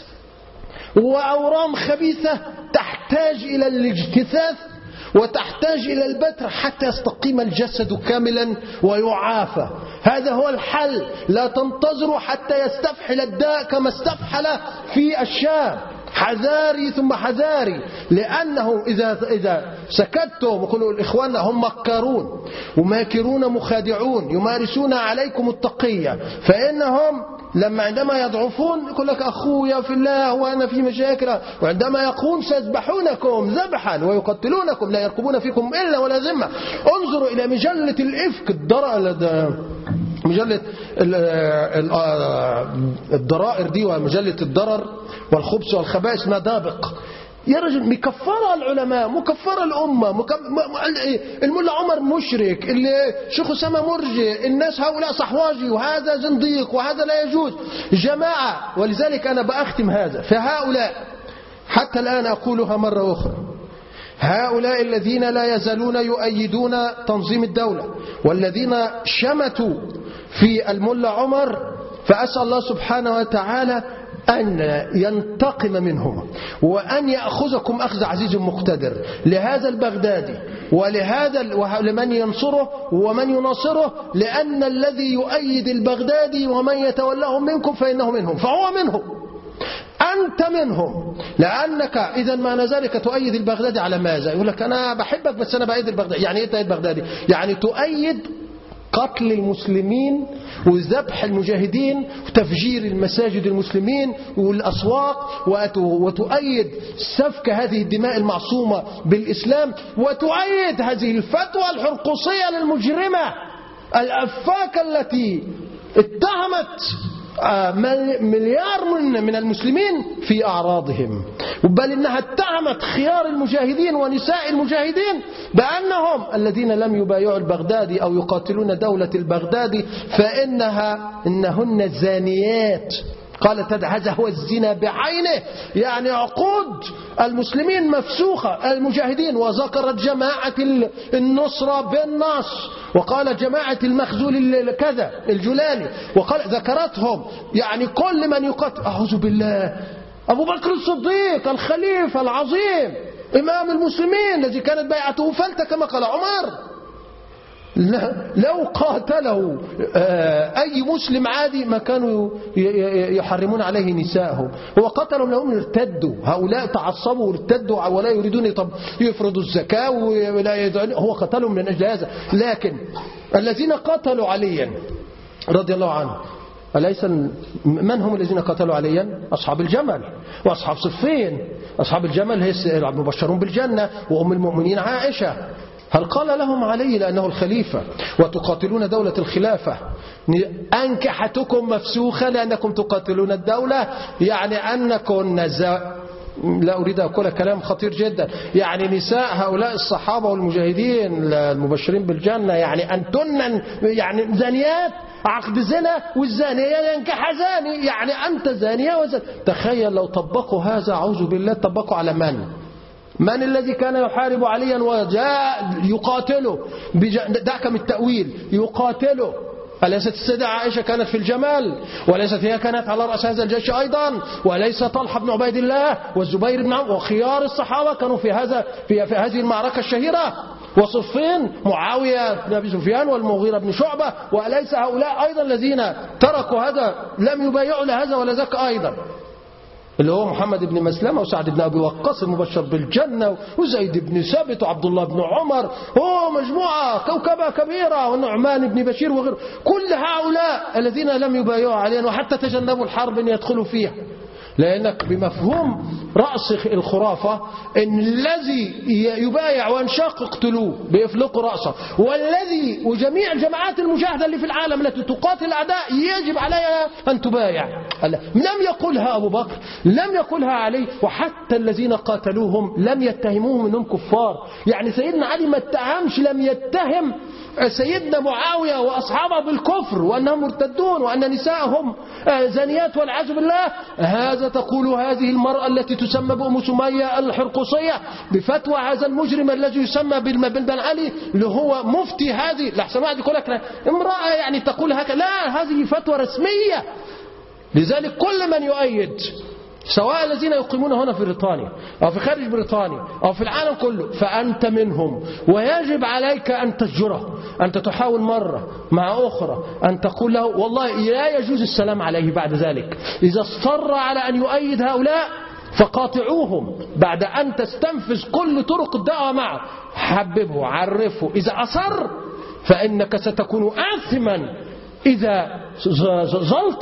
وأورام خبيثة تحتاج إلى الاجتثاث وتحتاج إلى البتر حتى يستقيم الجسد كاملا ويعافى. هذا هو الحل. لا تنتظروا حتى يستفحل الداء كما استفحل في الشام. حذاري ثم حذاري، لأنه إذا سكتتم وقلوا الإخوان هم مكارون وماكرون مخادعون يمارسون عليكم التقية، فإنهم عندما يضعفون يقول لك أخويا في الله وأنا في مشاكل، وعندما يقوم سيذبحونكم ذبحا ويقتلونكم لا يرقبون فيكم إلا ولا ذمة. انظروا إلى مجلة الإفك، مجلة الضرائر دي، ومجلة الضرر والخبث والخبائث مدابق. يا رجل، مكفرة العلماء، مكفرة الأمة، الملا عمر مشرك، الشيخ أسامة مرجئ، الناس هؤلاء صحواجي، وهذا زنديق، وهذا لا يجوز. جماعة، ولذلك أنا بأختم هذا فهؤلاء حتى الآن أقولها مرة أخرى، هؤلاء الذين لا يزالون يؤيدون تنظيم الدولة والذين شمتوا في الملا عمر، فأسأل الله سبحانه وتعالى أن ينتقم منهم وأن يأخذكم أخذ عزيز مقتدر لهذا البغدادي ولمن ينصره ومن يناصره، لأن الذي يؤيد البغدادي ومن يتولاه منكم فإنه منهم، فهو منهم، أنت منهم. لأنك إذا ما نزالك تؤيد البغدادي على ماذا؟ يقول لك أنا بحبك بس أنا بأيد البغدادي. يعني إيه تؤيد البغدادي؟ يعني تؤيد قتل المسلمين وذبح المجاهدين وتفجير المساجد المسلمين والأسواق، وتؤيد سفك هذه الدماء المعصومة بالإسلام، وتؤيد هذه الفتوى الحرقوسية للمجرمة الأفاكة التي اتهمت مليار من المسلمين في أعراضهم، بل إنها اتهمت خيار المجاهدين ونساء المجاهدين بأنهم الذين لم يبايعوا البغدادي أو يقاتلون دولة البغدادي إنهن زانيات. قالت هذا هو الزنا بعينه، يعني عقود المسلمين مفسوخة المجاهدين. وذكرت جماعة النصرة بالنص، وقال جماعة المخزول كذا الجولاني، وقال ذكرتهم يعني كل من يقاتل. أعوذ بالله، أبو بكر الصديق الخليفة العظيم إمام المسلمين الذي كانت بيعته فلتة كما قال عمر، لو قاتله أي مسلم عادي ما كانوا يحرمون عليه نساءهم. هو قتلهم لهم ارتدوا، هؤلاء تعصبوا وارتدوا ولا يريدون يفرضوا الزكاة، هو قتلهم من أجل هذا. لكن الذين قتلوا عليا رضي الله عنه أليس من هم الذين قتلوا عليا؟ أصحاب الجمل وأصحاب صفين. أصحاب الجمل هي المبشرون بالجنة وأم المؤمنين عائشة. هل قال لهم علي لأنه الخليفة وتقاتلون دولة الخلافة أنكحتكم مفسوخة لأنكم تقاتلون الدولة؟ يعني أنكم لا أريد أقول كلام خطير جدا، يعني نساء هؤلاء الصحابة والمجاهدين المبشرين بالجنة يعني أنتن يعني زانيات، عقد زنا والزانية ينكح زاني، يعني أنت زانية وزاني. تخيل لو طبقوا هذا، أعوذ بالله، طبقوا على من الذي كان يحارب عليا وجاء يقاتله؟ دعك من التأويل، يقاتله. أليست السيدة عائشة كانت في الجمال؟ وليست هي كانت على رأس هذا الجيش أيضا؟ وليس طلحة بن عبيد الله والزبير بن عمرو وخيار الصحابة كانوا في هذه المعركة الشهيرة؟ وصفين معاوية بن أبي سفيان والمغيرة بن شعبة، وأليس هؤلاء أيضا الذين تركوا هذا لم يبايعوا لهذا ولا ذاك أيضا؟ اللي هو محمد بن مسلمة وسعد بن أبي وقاص المبشر بالجنة وزيد بن ثابت وعبد الله بن عمر، هو مجموعة كوكبة كبيرة، والنعمان بن بشير وغيره. كل هؤلاء الذين لم يبايعوا علينا وحتى تجنبوا الحرب أن يدخلوا فيها، لأنك بمفهوم رأس الخرافة إن الذي يبايع وينشق اقتلوه بيفلقوا رأسه، والذي وجميع الجماعات المجاهدة اللي في العالم التي تقاتل الأعداء يجب عليها أن تبايع. لم يقولها أبو بكر، لم يقولها علي، وحتى الذين قاتلوهم لم يتهموهم أنهم كفار. يعني سيدنا علي ما اتهمش، لم يتهم سيدنا معاوية وأصحابه بالكفر وأنهم مرتدون وأن نساءهم زانيات والعياذ بالله. هذا تقول هذه المرأة التي تسمى بأم سمية الحرقوسية بفتوى هذا المجرم الذي يسمى بن علي اللي هو مفتي هذه. لحسن واحد يقول لك امرأة يعني تقول هكذا، لا، هذه فتوى رسمية. لذلك كل من يؤيد، سواء الذين يقيمون هنا في بريطانيا أو في خارج بريطانيا أو في العالم كله، فأنت منهم، ويجب عليك أن تزجره. أنت تحاول مرة مع أخرى أن تقول له والله لا يجوز السلام عليه بعد ذلك. إذا اصر على أن يؤيد هؤلاء فقاطعوهم بعد أن تستنفذ كل طرق الدعوة معه، حببه، عرفه. إذا أصر فإنك ستكون آثما إذا زلط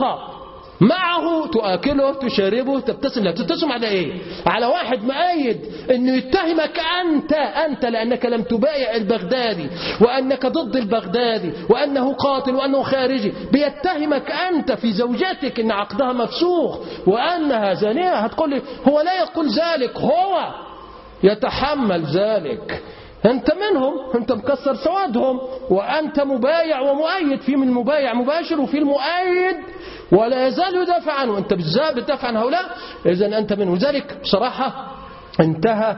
معه، تؤكله، تشاربه، تبتسم له. تبتسم على ايه؟ على واحد مؤيد انه يتهمك انت لانك لم تبايع البغدادي وانك ضد البغدادي وانه قاتل وانه خارجي. بيتهمك انت في زوجتك ان عقدها مفسوخ وانها زانية. هتقول لي هو لا يقول ذلك، هو يتحمل ذلك. أنت منهم، أنت مكسر سوادهم، وأنت مبايع ومؤيد. في من مبايع مباشر وفي المؤيد ولا يزال يدافع عنه. أنت بالذات بتدافع عن هؤلاء، إذن أنت منهم. لذلك بصراحة انتهى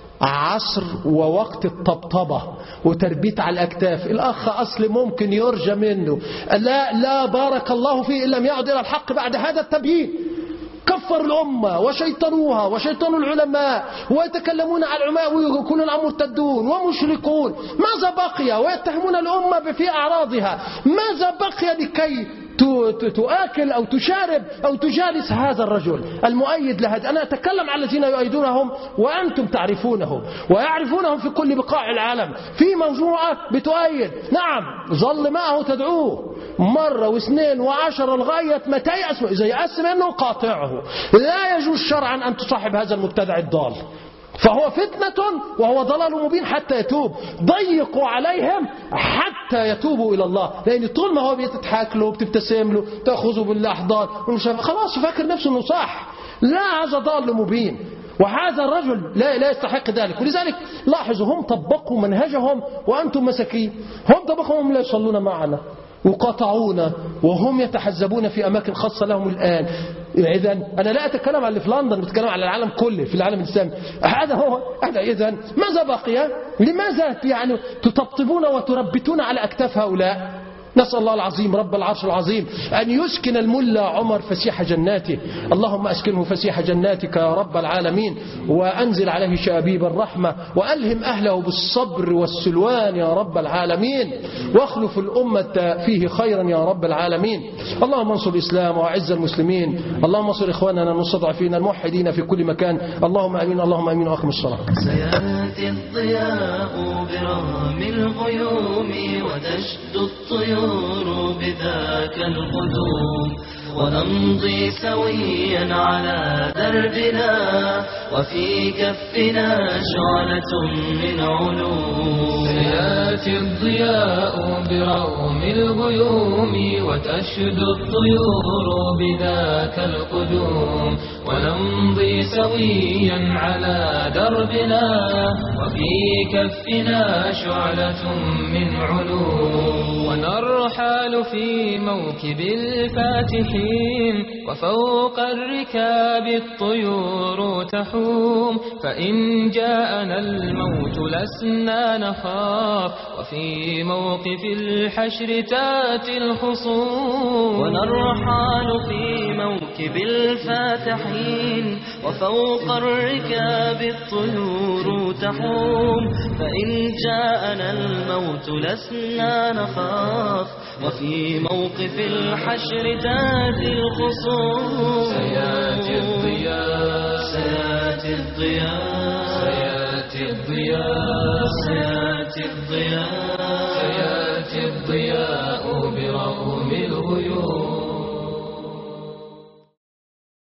عصر ووقت الطبطبة وتربيت على الأكتاف. الأخ أصل ممكن يرجى منه، لا بارك الله فيه إن لم يعد إلى الحق بعد هذا التبيين. كفر الأمة وشيطنوها وشيطنوا العلماء ويتكلمون على العلماء ويقولون عنهم مرتدون ومشركون. ماذا بقي؟ ويتهمون الأمة في أعراضها. ماذا بقي لكي تؤكل أو تشارب أو تجالس هذا الرجل المؤيد لهذا. أنا أتكلم عن الذين يؤيدونهم وأنتم تعرفونهم ويعرفونهم في كل بقاع العالم. في مجموعة بتؤيد، نعم، ظل معه تدعوه مرة واثنين وعشرة لغاية ما تيأس، إذا يأس منه قاطعه. لا يجوز شرعا أن تصاحب هذا المبتدع الضال، فهو فتنة وهو ضلال مبين حتى يتوب. ضيقوا عليهم حتى يتوبوا إلى الله، لأن طول ما هو بيتضحك له بتبتسم له تأخذه بالأحضان خلاص فاكر نفسه إنه صح. لا، هذا ضال مبين، وهذا الرجل لا يستحق ذلك. ولذلك لاحظوا هم طبقوا منهجهم وأنتم مساكين. هم طبقوا، هم لا يصلون معنا وقاطعونا وهم يتحزبون في أماكن خاصة لهم الآن. إذن أنا لا أتكلم عن اللي في لندن، بتكلم على العالم كله، في العالم الإسلامي. هذا هو. إذن ماذا بقي؟ لماذا يعني تطبطبون وتربتون على أكتاف هؤلاء؟ نسأل الله العظيم رب العرش العظيم أن يسكن الملا عمر فسيح جناته. اللهم أسكنه فسيح جناتك يا رب العالمين، وأنزل عليه شأبيب الرحمة، وألهم أهله بالصبر والسلوان يا رب العالمين، واخلف الأمة فيه خيرا يا رب العالمين. اللهم انصر الإسلام وأعز المسلمين. اللهم انصر إخواننا المستضعفين الموحدين في كل مكان. اللهم أمين. اللهم أمين. وأقم الصلاة. سيأتي الضياء برغم الغيوم وتشد الطيور بذاك القدوم، ونمضي سويا على دربنا وفي كفنا شعلة من علوم. سيأتي الضياء برغم الغيوم وتشد الطيور بذاك القدوم، ونمضي سويا على دربنا وفي كفنا شعلة من علوم. ونرحل في موكب الفاتحين وفوق الركاب الطيور تحوم، فإن جاءنا الموت لسنا نخاف وفي موقف الحشر تاتي الخصوم. ونرحل في موكب الفاتحين وفوق الركاب الطيور تحوم، فإن جاءنا الموت لسنا نخاف وفي موقف الحشر تاتي الخصوم. سيأتي الضياء سيأتي الضياء سيأتي الضياء سيأتي الضياء سيأتي الضياء برغم الغيوم